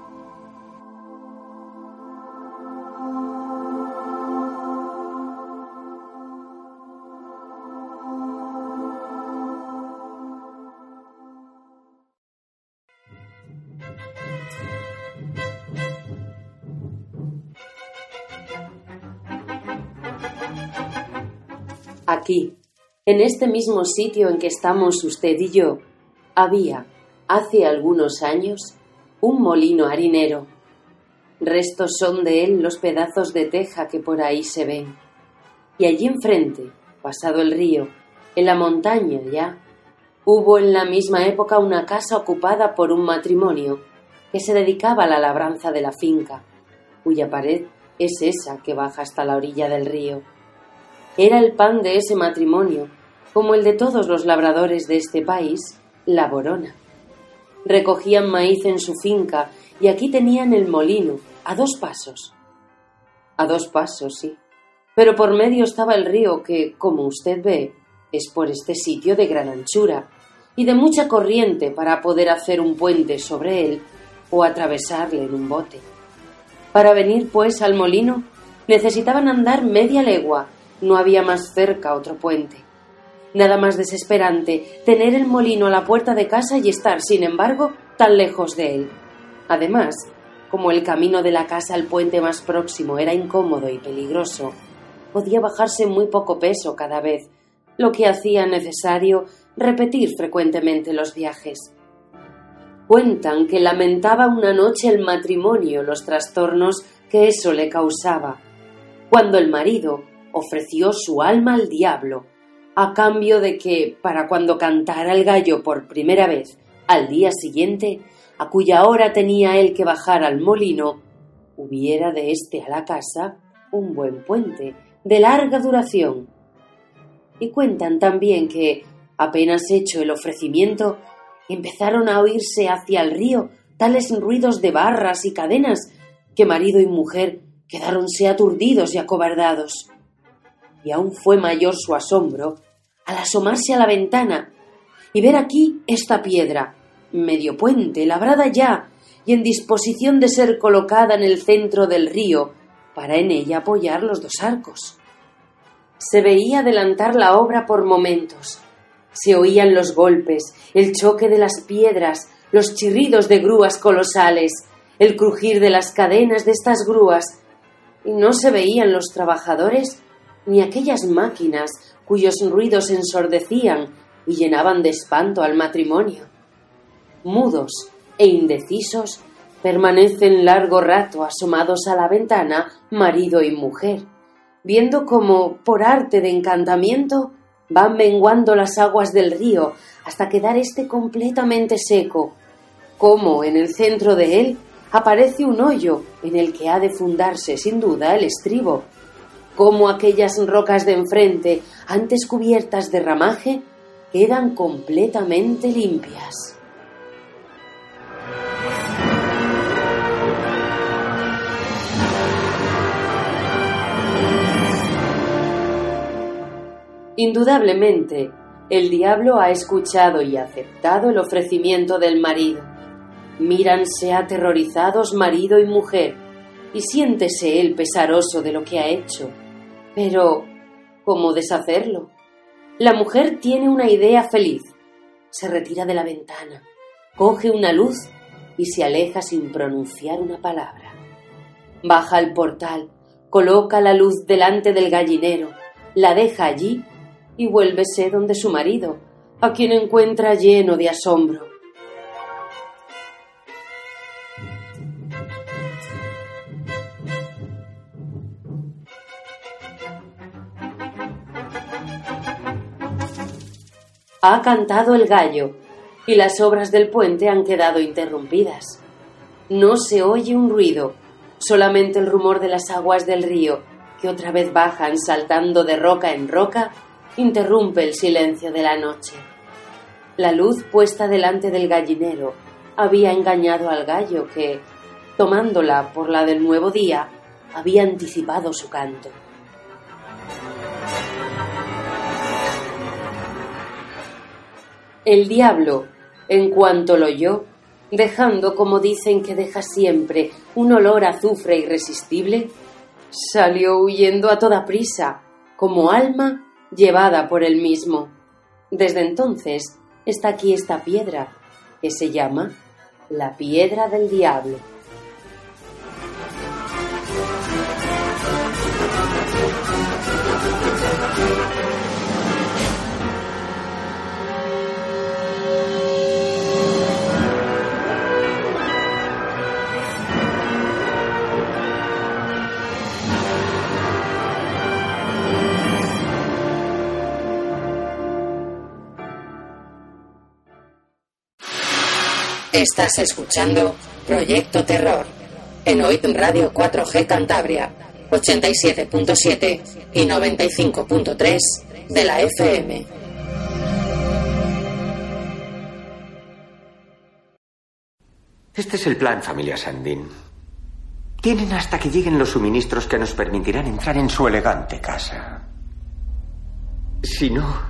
Aquí, en este mismo sitio en que estamos usted y yo, había, hace algunos años, un molino harinero. Restos son de él los pedazos de teja que por ahí se ven. Y allí enfrente, pasado el río, en la montaña ya, hubo en la misma época una casa ocupada por un matrimonio que se dedicaba a la labranza de la finca, cuya pared es esa que baja hasta la orilla del río. Era el pan de ese matrimonio, como el de todos los labradores de este país, la borona. Recogían maíz en su finca y aquí tenían el molino, a 2 pasos. A 2 pasos, sí. Pero por medio estaba el río que, como usted ve, es por este sitio de gran anchura y de mucha corriente para poder hacer un puente sobre él o atravesarle en un bote. Para venir, pues, al molino, necesitaban andar media legua. No había más cerca otro puente. Nada más desesperante tener el molino a la puerta de casa y estar, sin embargo, tan lejos de él. Además, como el camino de la casa al puente más próximo era incómodo y peligroso, podía bajarse muy poco peso cada vez, lo que hacía necesario repetir frecuentemente los viajes. Cuentan que lamentaba una noche el matrimonio los trastornos que eso le causaba, cuando el marido ofreció su alma al diablo, a cambio de que, para cuando cantara el gallo por primera vez al día siguiente, a cuya hora tenía él que bajar al molino, hubiera de éste a la casa un buen puente de larga duración. Y cuentan también que, apenas hecho el ofrecimiento, empezaron a oírse hacia el río tales ruidos de barras y cadenas que marido y mujer quedáronse aturdidos y acobardados. Y aún fue mayor su asombro al asomarse a la ventana y ver aquí esta piedra, medio puente, labrada ya y en disposición de ser colocada en el centro del río para en ella apoyar los 2 arcos. Se veía adelantar la obra por momentos. Se oían los golpes, el choque de las piedras, los chirridos de grúas colosales, el crujir de las cadenas de estas grúas, y no se veían los trabajadores ni aquellas máquinas cuyos ruidos ensordecían y llenaban de espanto al matrimonio. Mudos e indecisos permanecen largo rato asomados a la ventana marido y mujer, viendo cómo, por arte de encantamiento, van menguando las aguas del río hasta quedar éste completamente seco, cómo en el centro de él aparece un hoyo en el que ha de fundarse sin duda el estribo, cómo aquellas rocas de enfrente, antes cubiertas de ramaje, quedan completamente limpias. Indudablemente, el diablo ha escuchado y aceptado el ofrecimiento del marido. Míranse aterrorizados marido y mujer, y siéntese él pesaroso de lo que ha hecho. Pero, ¿cómo deshacerlo? La mujer tiene una idea feliz. Se retira de la ventana, coge una luz y se aleja sin pronunciar una palabra. Baja al portal, coloca la luz delante del gallinero, la deja allí y vuélvese donde su marido, a quien encuentra lleno de asombro. Ha cantado el gallo y las obras del puente han quedado interrumpidas. No se oye un ruido, solamente el rumor de las aguas del río, que otra vez bajan saltando de roca en roca, interrumpe el silencio de la noche. La luz puesta delante del gallinero había engañado al gallo que, tomándola por la del nuevo día, había anticipado su canto. El diablo, en cuanto lo oyó, dejando, como dicen que deja siempre, un olor a azufre irresistible, salió huyendo a toda prisa, como alma llevada por él mismo. Desde entonces está aquí esta piedra, que se llama la Piedra del Diablo. Estás escuchando Proyecto Terror en OIT Radio 4G Cantabria, 87.7 y 95.3 de la FM. Este es el plan, familia Sandin. Tienen hasta que lleguen los suministros que nos permitirán entrar en su elegante casa. Si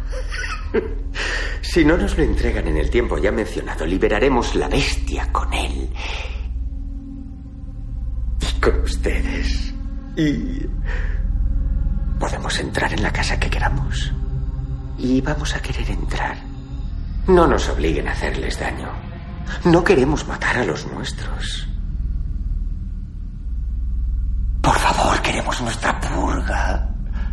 no nos lo entregan en el tiempo ya mencionado, liberaremos la bestia con él. Y con ustedes. Y podemos entrar en la casa que queramos. Y vamos a querer entrar. No nos obliguen a hacerles daño. No queremos matar a los nuestros. Por favor, queremos nuestra purga.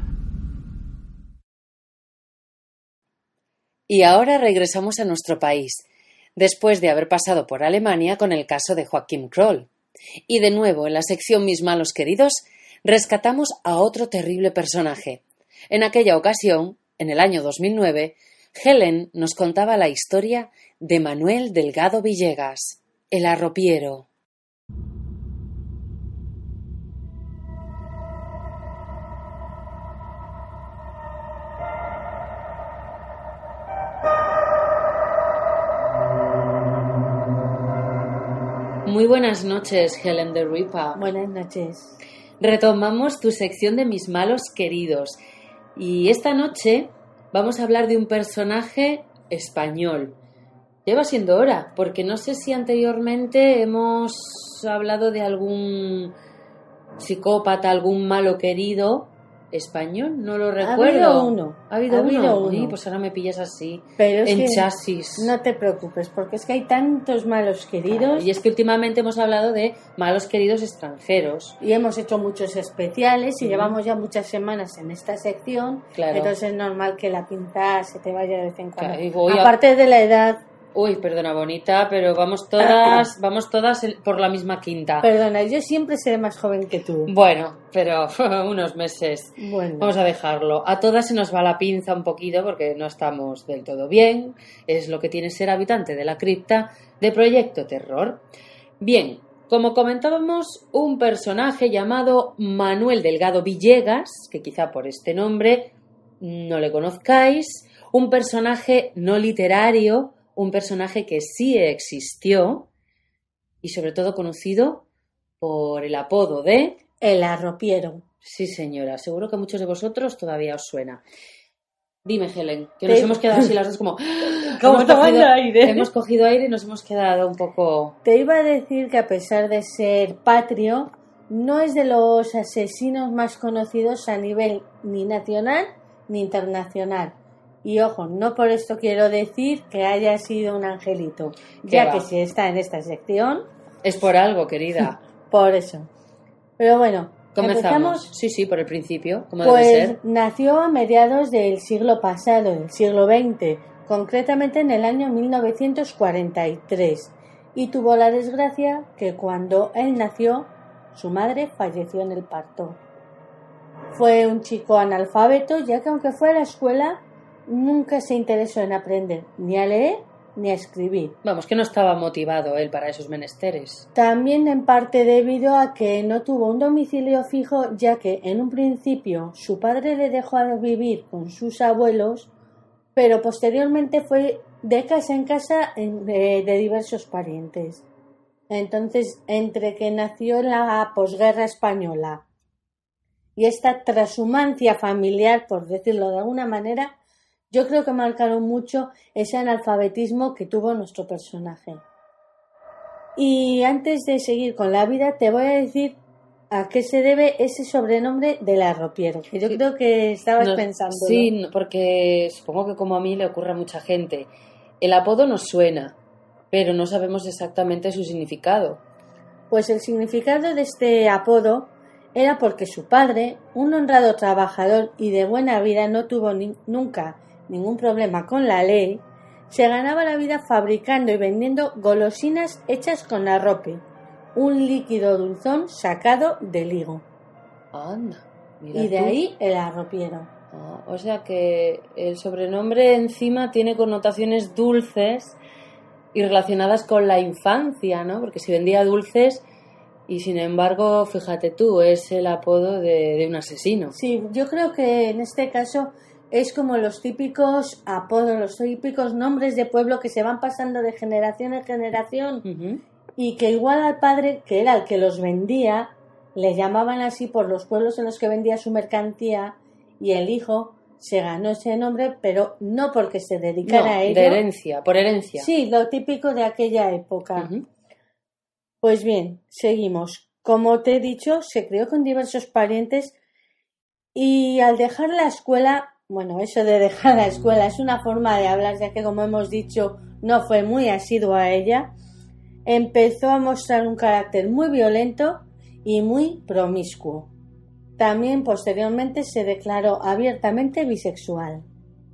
Y ahora regresamos a nuestro país, después de haber pasado por Alemania con el caso de Joachim Kroll. Y de nuevo, en la sección Mis malos queridos, rescatamos a otro terrible personaje. En aquella ocasión, en el año 2009, Helen nos contaba la historia de Manuel Delgado Villegas, el arropiero. Muy buenas noches, Helen de Ripa. Buenas noches. Retomamos tu sección de Mis malos queridos. Y esta noche vamos a hablar de un personaje español. Lleva siendo hora, porque no sé si anteriormente hemos hablado de algún psicópata, algún malo querido español, no lo recuerdo. Ha habido uno. Uy, pues ahora me pillas así, pero es en que chasis. No te preocupes, porque es que hay tantos malos queridos. Y es que últimamente hemos hablado de malos queridos extranjeros. Y hemos hecho muchos especiales y llevamos ya muchas semanas en esta sección. Claro. Entonces es normal que la pinta se te vaya de vez en cuando. Claro, aparte de la edad. Uy, perdona, bonita, pero vamos todas por la misma quinta. Perdona, yo siempre seré más joven que tú. Bueno, pero unos meses. Bueno. Vamos a dejarlo. A todas se nos va la pinza un poquito porque no estamos del todo bien. Es lo que tiene ser habitante de la cripta de Proyecto Terror. Bien, como comentábamos, un personaje llamado Manuel Delgado Villegas, que quizá por este nombre no le conozcáis, un personaje no literario, un personaje que sí existió y sobre todo conocido por el apodo de... El arropiero. Sí, señora, seguro que a muchos de vosotros todavía os suena. Dime, Helen, que nos hemos quedado así las dos como... Como tomando aire. Hemos cogido aire y nos hemos quedado un poco... Te iba a decir que a pesar de ser patrio, no es de los asesinos más conocidos a nivel ni nacional ni internacional. Y ojo, no por esto quiero decir que haya sido un angelito, ya que si está en esta sección... Es por algo, querida. Por eso. Pero bueno, comenzamos. Sí, por el principio, como pues debe ser. Nació a mediados del siglo pasado, del siglo XX, concretamente en el año 1943, y tuvo la desgracia que cuando él nació, su madre falleció en el parto. Fue un chico analfabeto, ya que aunque fue a la escuela, nunca se interesó en aprender ni a leer ni a escribir. Vamos, que no estaba motivado él para esos menesteres. También en parte debido a que no tuvo un domicilio fijo, ya que en un principio su padre le dejó a vivir con sus abuelos, pero posteriormente fue de casa en casa de diversos parientes. Entonces, entre que nació la posguerra española y esta trashumancia familiar, por decirlo de alguna manera, yo creo que marcaron mucho ese analfabetismo que tuvo nuestro personaje. Y antes de seguir con la vida, te voy a decir a qué se debe ese sobrenombre del arropiero, que yo creo que estabas pensando. Sí, porque supongo que como a mí le ocurre a mucha gente. El apodo nos suena, pero no sabemos exactamente su significado. Pues el significado de este apodo era porque su padre, un honrado trabajador y de buena vida, no tuvo nunca ningún problema con la ley, se ganaba la vida fabricando y vendiendo golosinas hechas con arrope, un líquido dulzón sacado del higo. Anda, mira y de tú. ahí el arropiero. O sea que el sobrenombre encima tiene connotaciones dulces y relacionadas con la infancia, ¿no? Porque si vendía dulces y sin embargo, fíjate tú, es el apodo de un asesino. Sí, yo creo que en este caso es como los típicos apodos, los típicos nombres de pueblo que se van pasando de generación en generación. Uh-huh. Y que igual al padre, que era el que los vendía, le llamaban así por los pueblos en los que vendía su mercancía, y el hijo se ganó ese nombre, pero no porque se dedicara a ello. De herencia, por herencia. Sí, lo típico de aquella época. Uh-huh. Pues bien, seguimos. Como te he dicho, se crió con diversos parientes y al dejar la escuela, bueno, eso de dejar la escuela es una forma de hablar, ya que como hemos dicho, no fue muy asiduo a ella, empezó a mostrar un carácter muy violento y muy promiscuo. También posteriormente se declaró abiertamente bisexual.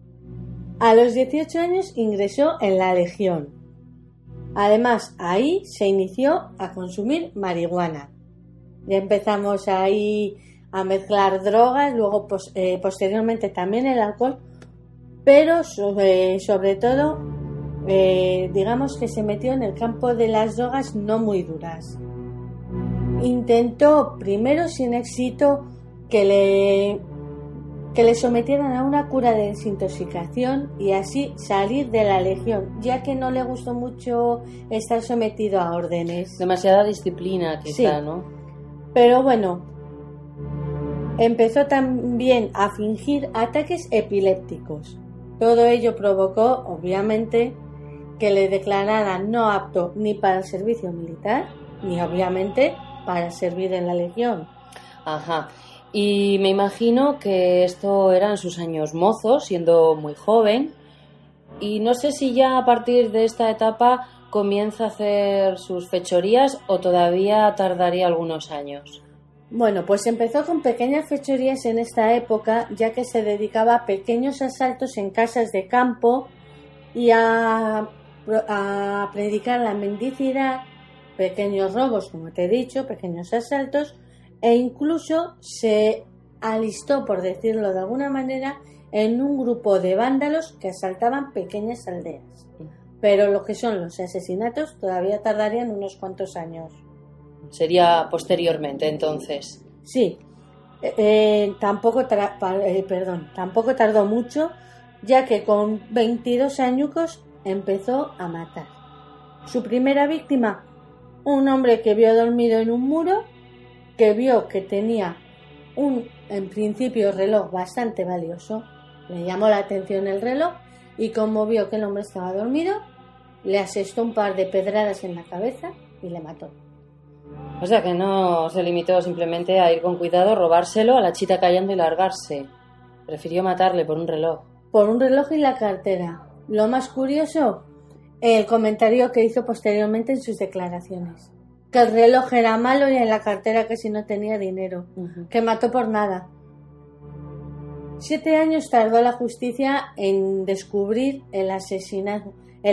A los 18 años ingresó en la Legión. Además, ahí se inició a consumir marihuana. Ya empezamos ahí a mezclar drogas, luego posteriormente también el alcohol, pero sobre todo, digamos que se metió en el campo de las drogas no muy duras. Intentó, primero sin éxito, que le sometieran a una cura de desintoxicación y así salir de la Legión, ya que no le gustó mucho estar sometido a órdenes. Demasiada disciplina quizá, sí. ¿no? Pero bueno, empezó también a fingir ataques epilépticos. Todo ello provocó, obviamente, que le declararan no apto ni para el servicio militar, ni obviamente para servir en la Legión. Ajá. Y me imagino que esto eran sus años mozos, siendo muy joven. Y no sé si ya a partir de esta etapa comienza a hacer sus fechorías o todavía tardaría algunos años. Bueno, pues empezó con pequeñas fechorías en esta época, ya que se dedicaba a pequeños asaltos en casas de campo y a predicar la mendicidad, pequeños robos, como te he dicho, pequeños asaltos, e incluso se alistó, por decirlo de alguna manera, en un grupo de vándalos que asaltaban pequeñas aldeas. Pero lo que son los asesinatos todavía tardarían unos cuantos años. Sería posteriormente, entonces. Sí, tampoco tardó mucho, ya que con 22 añucos empezó a matar. Su primera víctima, un hombre que vio dormido en un muro, que vio que tenía en principio, reloj bastante valioso, Le llamó la atención el reloj y como vio que el hombre estaba dormido, le asestó un par de pedradas en la cabeza y le mató. O sea que no se limitó simplemente a ir con cuidado, robárselo, a la chita callando y largarse. Prefirió matarle por un reloj. Por un reloj y la cartera. Lo más curioso, el comentario que hizo posteriormente en sus declaraciones. Que el reloj era malo y en la cartera que si no tenía dinero. Que mató por nada. 7 años tardó la justicia en descubrir el asesinato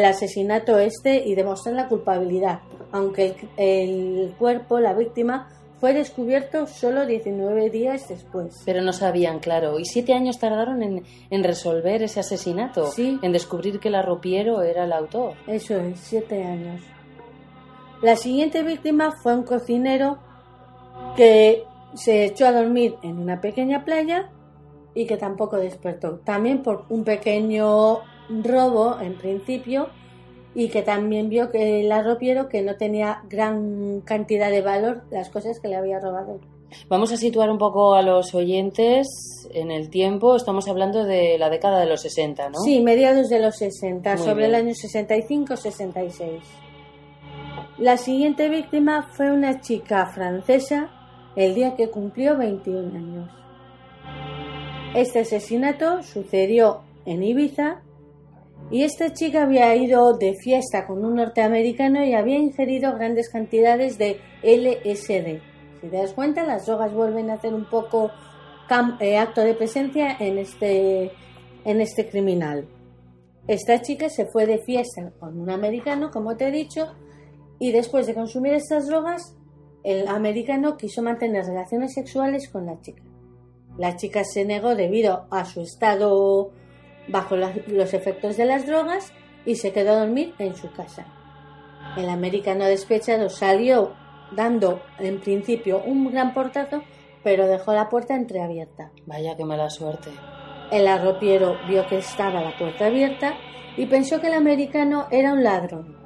y demostrar la culpabilidad, aunque el cuerpo, la víctima, fue descubierto solo 19 días después. Pero no sabían, claro. ¿Y 7 años tardaron en resolver ese asesinato? Sí. En descubrir que el arropiero era el autor. Eso es, 7 años. La siguiente víctima fue un cocinero que se echó a dormir en una pequeña playa y que tampoco despertó. También por un pequeño robo en principio, y que también vio que el arropiero que no tenía gran cantidad de valor las cosas que le había robado. Vamos a situar un poco a los oyentes en el tiempo. Estamos hablando de la década de los 60, ¿no? Sí, mediados de los 60, Muy sobre bien. el año 65-66. La siguiente víctima fue una chica francesa el día que cumplió 21 años. Este asesinato sucedió en Ibiza y esta chica había ido de fiesta con un norteamericano y había ingerido grandes cantidades de LSD. Si te das cuenta, las drogas vuelven a hacer un poco acto de presencia en este criminal. Esta chica se fue de fiesta con un americano, como te he dicho, y después de consumir estas drogas, el americano quiso mantener relaciones sexuales con la chica. La chica se negó debido a su estado bajo los efectos de las drogas y se quedó a dormir en su casa. El americano despechado salió dando en principio un gran portazo, pero dejó la puerta entreabierta. Vaya, qué mala suerte. El arropiero vio que estaba la puerta abierta y pensó que el americano era un ladrón.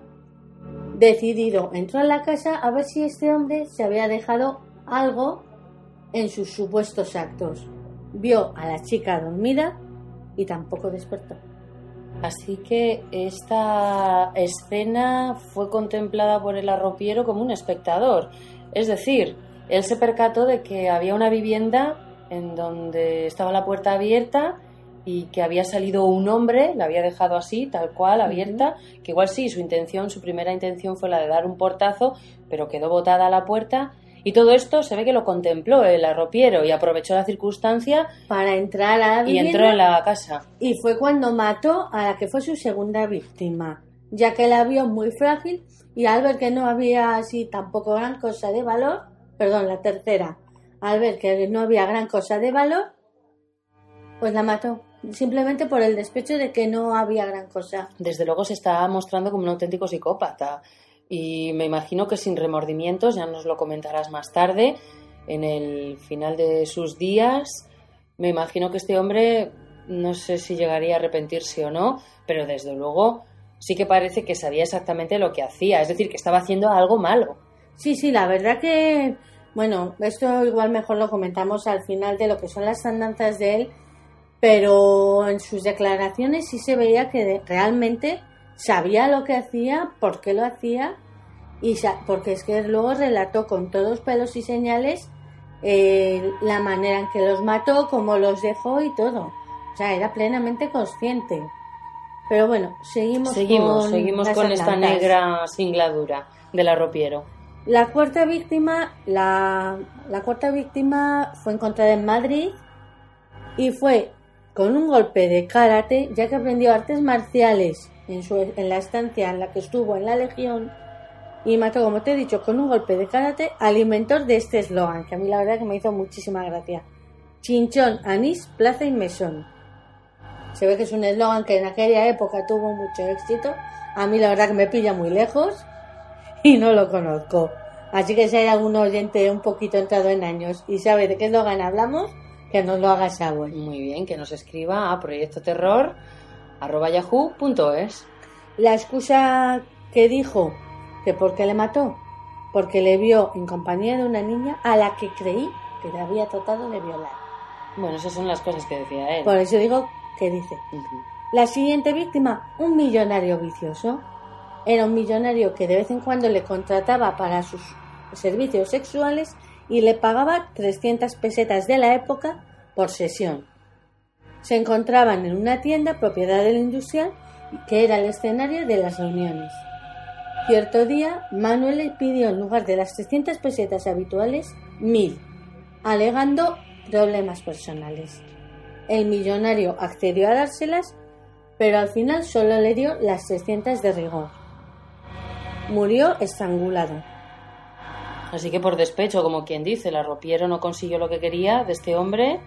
Decidido, entró a la casa a ver si este hombre se había dejado algo en sus supuestos actos. Vio a la chica dormida y tampoco despertó. Así que esta escena fue contemplada por el arropiero como un espectador. Es decir, él se percató de que había una vivienda en donde estaba la puerta abierta y que había salido un hombre, la había dejado así, tal cual, abierta, que igual sí, su primera intención fue la de dar un portazo, pero quedó botada la puerta. Y todo esto se ve que lo contempló el arropiero y aprovechó la circunstancia para entrar a la vivienda, y entró en la casa. Y fue cuando mató a la que fue su segunda víctima, ya que la vio muy frágil y al ver que no había así tampoco gran cosa de valor, la tercera, al ver que no había gran cosa de valor, pues la mató, simplemente por el despecho de que no había gran cosa. Desde luego se está mostrando como un auténtico psicópata. Y me imagino que sin remordimientos, ya nos lo comentarás más tarde, en el final de sus días, me imagino que este hombre, no sé si llegaría a arrepentirse o no, pero desde luego sí que parece que sabía exactamente lo que hacía, es decir, que estaba haciendo algo malo. Sí, la verdad que, bueno, esto igual mejor lo comentamos al final de lo que son las andanzas de él, pero en sus declaraciones sí se veía que realmente sabía lo que hacía, por qué lo hacía, y porque es que luego relató con todos pelos y señales la manera en que los mató, cómo los dejó y todo. O sea, era plenamente consciente. Pero bueno, seguimos con esta negra singladura del arropiero. La cuarta víctima fue encontrada en Madrid y fue con un golpe de karate, ya que aprendió artes marciales en la estancia en la que estuvo en la Legión, y mató, como te he dicho, con un golpe de karate al inventor de este eslogan, que a mí la verdad que me hizo muchísima gracia: Chinchón, anís, plaza y mesón. Se ve que es un eslogan que en aquella época tuvo mucho éxito. A mí la verdad que me pilla muy lejos y no lo conozco. Así que si hay algún oyente un poquito entrado en años y sabe de qué eslogan hablamos, que nos lo haga saber. Muy bien, que nos escriba a proyectoterror@yahoo.es. La excusa que dijo que por qué le mató, porque le vio en compañía de una niña a la que creí que le había tratado de violar. Bueno, esas son las cosas que decía él. Por eso digo que dice: la siguiente víctima, un millonario vicioso. Era un millonario que de vez en cuando le contrataba para sus servicios sexuales y le pagaba 300 pesetas de la época por sesión. Se encontraban en una tienda propiedad del industrial que era el escenario de las reuniones. Cierto día, Manuel le pidió en lugar de las 300 pesetas habituales, 1000, alegando problemas personales. El millonario accedió a dárselas, pero al final solo le dio las 300 de rigor. Murió estrangulado. Así que por despecho, como quien dice, el arropiero no consiguió lo que quería de este hombre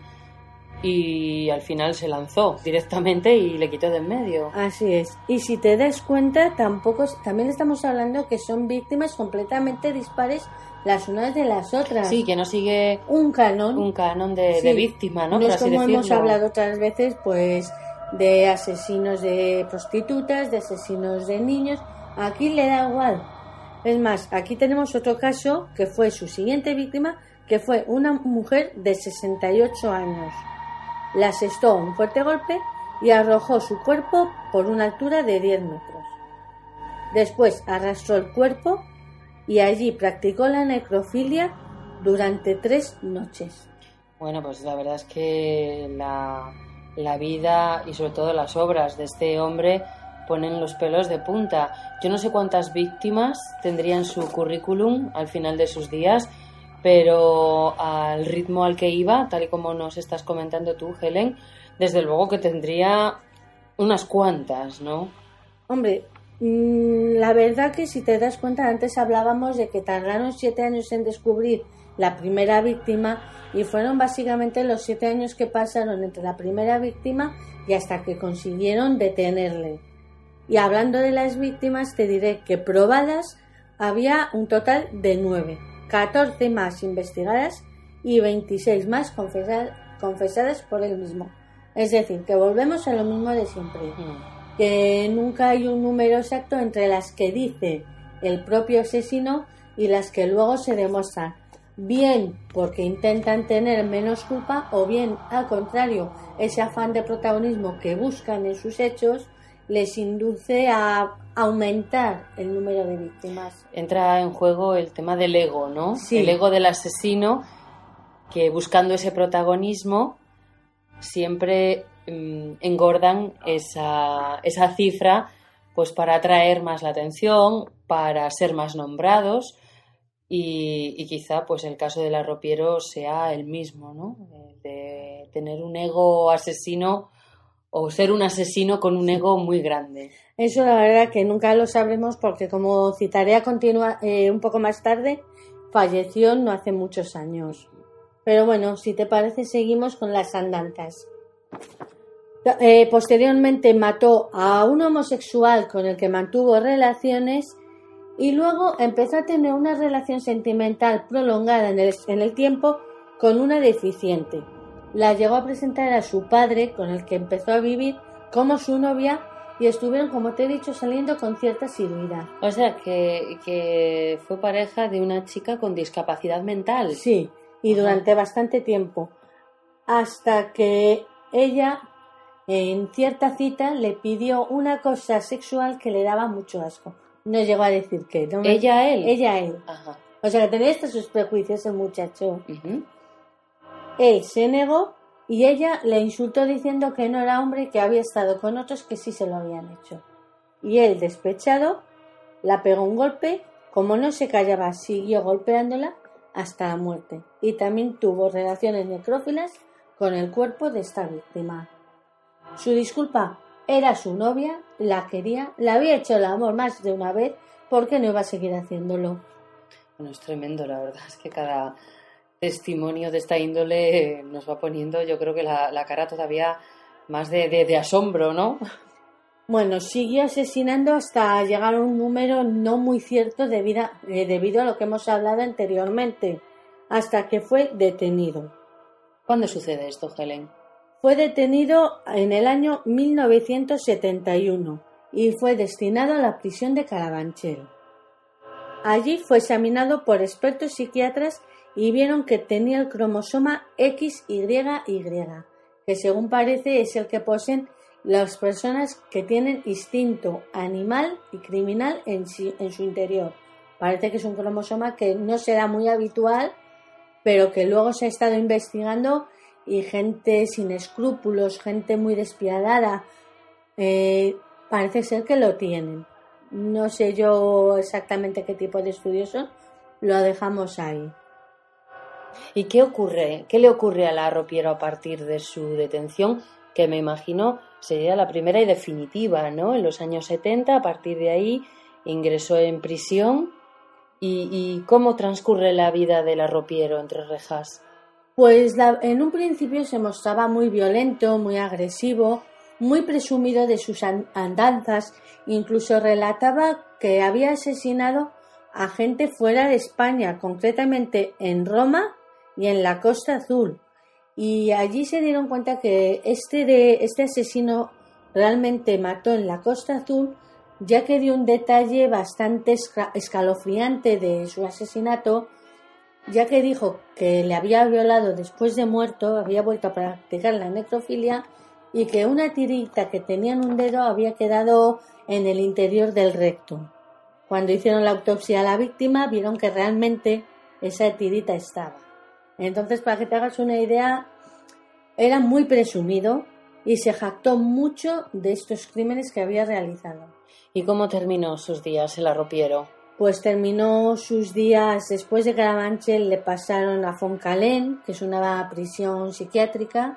y al final se lanzó directamente y le quitó de en medio. Así es. Y si te das cuenta, también estamos hablando que son víctimas completamente dispares las unas de las otras. Sí, que no sigue un canon de víctima, ¿no? No por es así como decirlo. hemos hablado otras veces, pues, de asesinos de prostitutas, de asesinos de niños. Aquí le da igual. Es más, aquí tenemos otro caso que fue su siguiente víctima, que fue una mujer de 68 años. La asestó un fuerte golpe y arrojó su cuerpo por una altura de 10 metros. Después arrastró el cuerpo y allí practicó la necrofilia durante 3 noches. Bueno, pues la verdad es que la vida y sobre todo las obras de este hombre ponen los pelos de punta. Yo no sé cuántas víctimas tendrían su currículum al final de sus días, pero al ritmo al que iba, tal y como nos estás comentando tú, Helen, desde luego que tendría unas cuantas, ¿no? Hombre, la verdad que si te das cuenta, antes hablábamos de que tardaron 7 años en descubrir la primera víctima y fueron básicamente los 7 años que pasaron entre la primera víctima y hasta que consiguieron detenerle. Y hablando de las víctimas, te diré que probadas había un total de 9, 14 más investigadas y 26 más confesadas por él mismo. Es decir, que volvemos a lo mismo de siempre, que nunca hay un número exacto entre las que dice el propio asesino y las que luego se demuestran, bien porque intentan tener menos culpa o bien, al contrario, ese afán de protagonismo que buscan en sus hechos les induce a aumentar el número de víctimas. Entra en juego el tema del ego, ¿no? Sí. El ego del asesino, que buscando ese protagonismo siempre engordan esa cifra, pues para atraer más la atención, para ser más nombrados y quizá pues el caso del arropiero sea el mismo, ¿no? De tener un ego asesino o ser un asesino con un ego muy grande. Eso la verdad que nunca lo sabremos porque, como citaré a un poco más tarde, falleció no hace muchos años. Pero bueno, si te parece, seguimos con las andanzas. Posteriormente mató a un homosexual con el que mantuvo relaciones y luego empezó a tener una relación sentimental prolongada en el tiempo con una deficiente. La llegó a presentar a su padre, con el que empezó a vivir como su novia, y estuvieron, como te he dicho, saliendo con cierta asiduidad. O sea, que fue pareja de una chica con discapacidad mental. Sí, y durante bastante tiempo. Hasta que ella, en cierta cita, le pidió una cosa sexual que le daba mucho asco. No llegó a decir qué. ¿No? ¿Ella a él? Ella a él. Ajá. O sea, que tenía estos sus prejuicios el muchacho. Uh-huh. Él se negó y ella le insultó diciendo que no era hombre y que había estado con otros que sí se lo habían hecho. Y él, despechado, la pegó un golpe. Como no se callaba, siguió golpeándola hasta la muerte. Y también tuvo relaciones necrófilas con el cuerpo de esta víctima. Su disculpa: era su novia, la quería, le había hecho el amor más de una vez, ¿por qué no iba a seguir haciéndolo? Bueno, es tremendo, la verdad es que cada testimonio de esta índole nos va poniendo, yo creo que la cara todavía más de asombro, ¿no? Bueno, siguió asesinando hasta llegar a un número no muy cierto debido a lo que hemos hablado anteriormente, hasta que fue detenido. ¿Cuándo sucede esto, Helen? Fue detenido en el año 1971 y fue destinado a la prisión de Carabanchel. Allí fue examinado por expertos psiquiatras y vieron que tenía el cromosoma XYY, que según parece es el que poseen las personas que tienen instinto animal y criminal en su interior. Parece que es un cromosoma que no será muy habitual, pero que luego se ha estado investigando y gente sin escrúpulos, gente muy despiadada, parece ser que lo tienen. No sé yo exactamente qué tipo de estudios son, lo dejamos ahí. ¿Y qué ocurre? ¿Qué le ocurre a la Arropiero a partir de su detención? Que me imagino sería la primera y definitiva, ¿no? En los años 70, a partir de ahí, ingresó en prisión. ¿Y cómo transcurre la vida del Arropiero entre rejas? Pues en un principio se mostraba muy violento, muy agresivo, muy presumido de sus andanzas, incluso relataba que había asesinado a gente fuera de España, concretamente en Roma y en la Costa Azul. Y allí se dieron cuenta que este asesino realmente mató en la Costa Azul, ya que dio un detalle bastante escalofriante de su asesinato, ya que dijo que le había violado después de muerto, había vuelto a practicar la necrofilia y que una tirita que tenía en un dedo había quedado en el interior del recto. Cuando hicieron la autopsia a la víctima, vieron que realmente esa tirita estaba. Entonces, para que te hagas una idea, era muy presumido y se jactó mucho de estos crímenes que había realizado. ¿Y cómo terminó sus días el Arropiero? Pues terminó sus días después de Carabanchel, le pasaron a Fontcalén, que es una prisión psiquiátrica,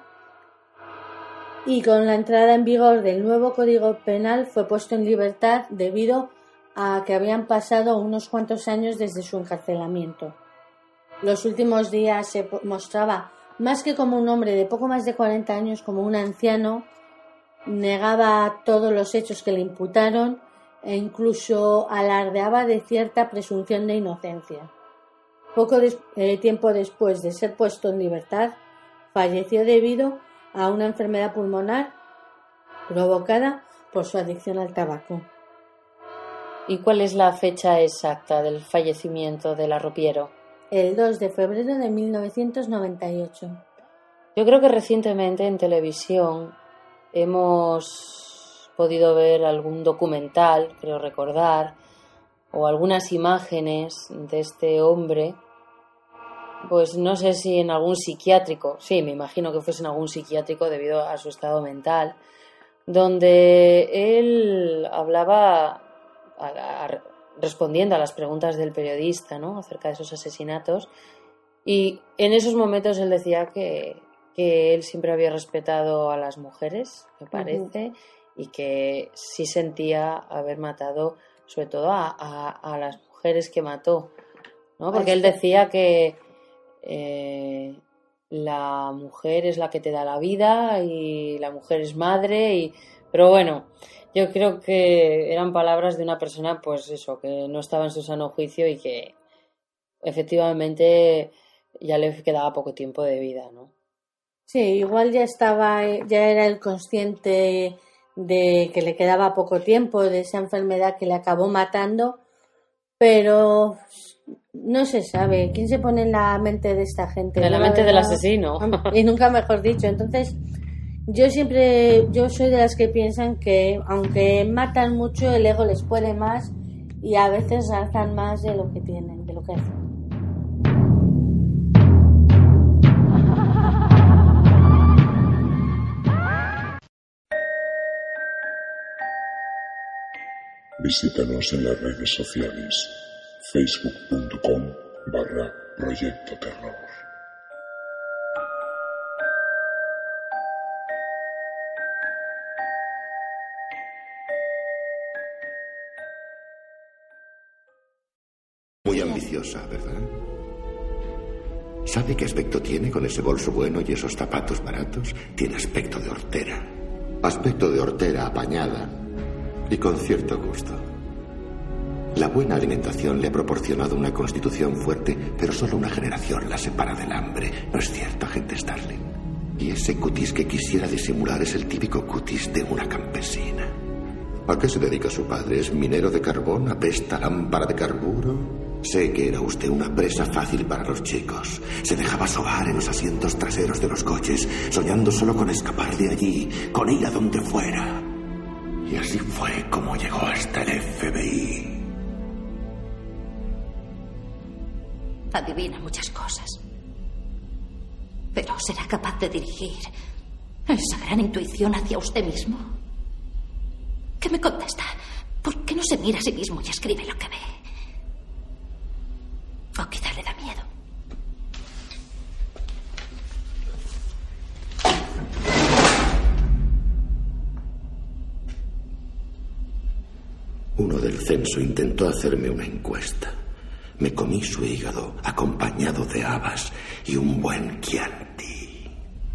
y con la entrada en vigor del nuevo Código Penal fue puesto en libertad debido a que habían pasado unos cuantos años desde su encarcelamiento. Los últimos días se mostraba más que como un hombre de poco más de 40 años, como un anciano, negaba todos los hechos que le imputaron e incluso alardeaba de cierta presunción de inocencia. Poco tiempo después de ser puesto en libertad, falleció debido a una enfermedad pulmonar provocada por su adicción al tabaco. ¿Y cuál es la fecha exacta del fallecimiento del Arropiero? El 2 de febrero de 1998. Yo creo que recientemente en televisión hemos podido ver algún documental, creo recordar, o algunas imágenes de este hombre, pues no sé si en algún psiquiátrico, sí, me imagino que fuese en algún psiquiátrico debido a su estado mental, donde él hablaba respondiendo a las preguntas del periodista, ¿no?, acerca de esos asesinatos, y en esos momentos él decía que él siempre había respetado a las mujeres, me parece, y que sí sentía haber matado sobre todo a las mujeres que mató, ¿no? Porque él decía que la mujer es la que te da la vida y la mujer es madre, pero bueno, yo creo que eran palabras de una persona, pues eso, que no estaba en su sano juicio y que efectivamente ya le quedaba poco tiempo de vida, ¿no? Sí, igual ya era el consciente de que le quedaba poco tiempo, de esa enfermedad que le acabó matando, pero no se sabe. ¿Quién se pone en la mente de esta gente? En la mente del asesino. Y nunca mejor dicho. Entonces, yo soy de las que piensan que aunque matan mucho, el ego les puede más y a veces alzan más de lo que tienen, de lo que hacen. Visítanos en las redes sociales, facebook.com/Proyecto Terror. Muy ambiciosa, ¿verdad? ¿Sabe qué aspecto tiene con ese bolso bueno y esos zapatos baratos? Tiene aspecto de hortera. Aspecto de hortera apañada y con cierto gusto. La buena alimentación le ha proporcionado una constitución fuerte, pero solo una generación la separa del hambre. ¿No es cierto, agente Starling? Y ese cutis que quisiera disimular es el típico cutis de una campesina. ¿A qué se dedica su padre? ¿Es minero de carbón? ¿Apesta lámpara de carburo? Sé que era usted una presa fácil para los chicos. Se dejaba sobar en los asientos traseros de los coches, soñando solo con escapar de allí, con ir a donde fuera. Y así fue como llegó hasta el FBI. Adivina muchas cosas. Pero ¿será capaz de dirigir esa gran intuición hacia usted mismo? ¿Qué me contesta? ¿Por qué no se mira a sí mismo y escribe lo que ve? O quizá le da miedo. Uno del censo intentó hacerme una encuesta. Me comí su hígado acompañado de habas y un buen Chianti.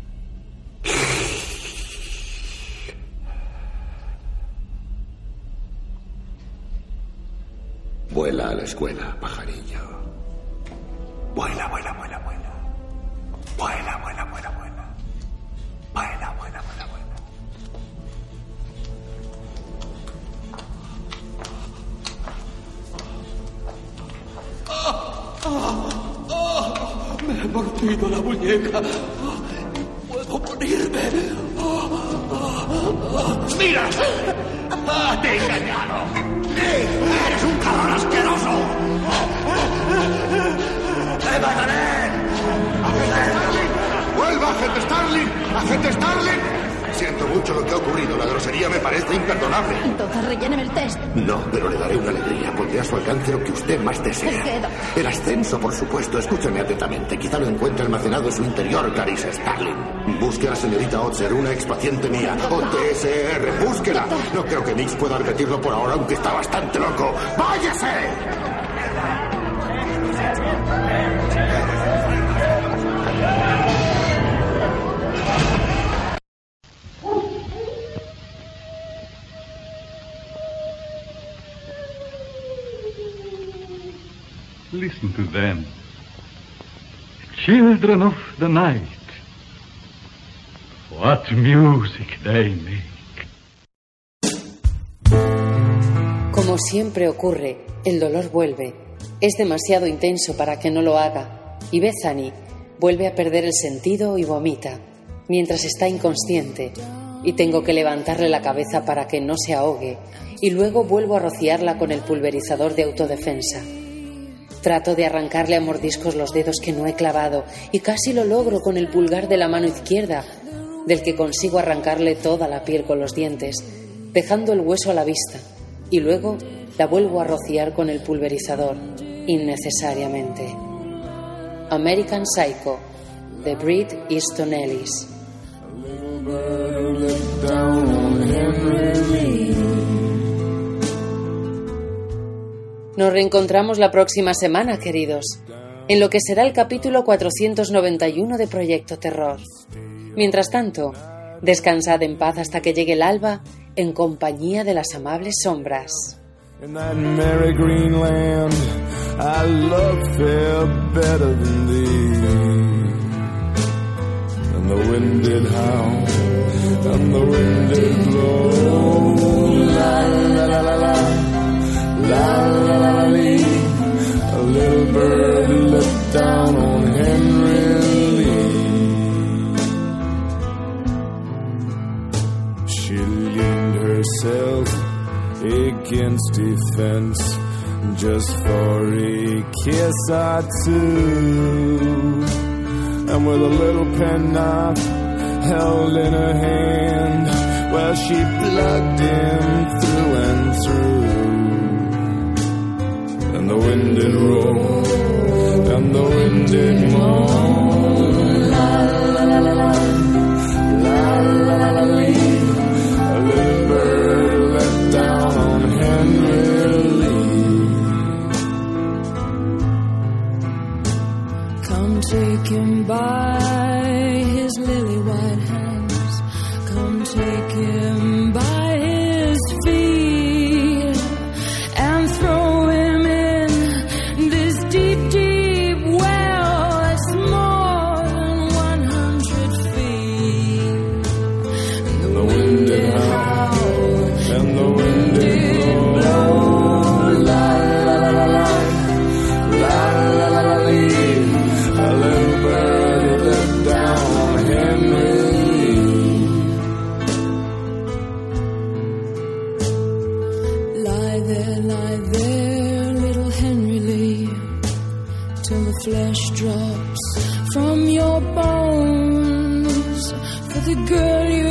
Vuela a la escuela, pajarillo. Vuela, vuela, vuela, vuela. Vuela, vuela, vuela, vuela. Vuela, vuela, vuela, vuela. Me he mordido la muñeca. Puedo morirme. ¡Mira! ¡Te he engañado! ¡Eres un cabrón asqueroso! ¡Te mataré! ¡Agente Starling! ¡Vuelva, agente Starling! ¡Agente Starling! Siento mucho lo que ha ocurrido. La grosería me parece imperdonable. Entonces relléneme el test. No, pero le daré una alegría. Pondré a su alcance lo que usted más desea. ¿El qué, doctor? El ascenso, por supuesto. Escúcheme atentamente. Quizá lo encuentre almacenado en su interior, Clarice Starling. Busque a la señorita Otzer, una expaciente mía. O TSR, búsquela. No creo que Nix pueda repetirlo por ahora, aunque está bastante loco. ¡Váyase! Listen to them. Children of the night. What music they make. Como siempre ocurre, el dolor vuelve. Es demasiado intenso para que no lo haga. Y Bethany vuelve a perder el sentido y vomita, mientras está inconsciente. Y tengo que levantarle la cabeza para que no se ahogue. Y luego vuelvo a rociarla con el pulverizador de autodefensa. Trato de arrancarle a mordiscos los dedos que no he clavado y casi lo logro con el pulgar de la mano izquierda, del que consigo arrancarle toda la piel con los dientes, dejando el hueso a la vista, y luego la vuelvo a rociar con el pulverizador, innecesariamente. American Psycho, de Bret Easton Ellis. Nos reencontramos la próxima semana, queridos, en lo que será el capítulo 491 de Proyecto Terror. Mientras tanto, descansad en paz hasta que llegue el alba en compañía de las amables sombras. In that merry green land, I love fair better than thee. And the wind did howl, and the wind did blow. La la la la la, la la la la lee. A little bird looked down on Henry Lee. She leaned herself against a fence just for a kiss or two, and with a little penknife held in her hand, well, she plugged him through and through. And the wind did roll, and the wind did moan, la la la la la, la la la la la. A little bird let down on Henry Lee. Come take him by his lily white hands. Come take him by his feet and throw him in this deep, deep well that's more than 100 feet. And the wind did howl, and the wind did blow, la la la la la, lie there, little Henry Lee, till the flesh drops from your bones. For the girl you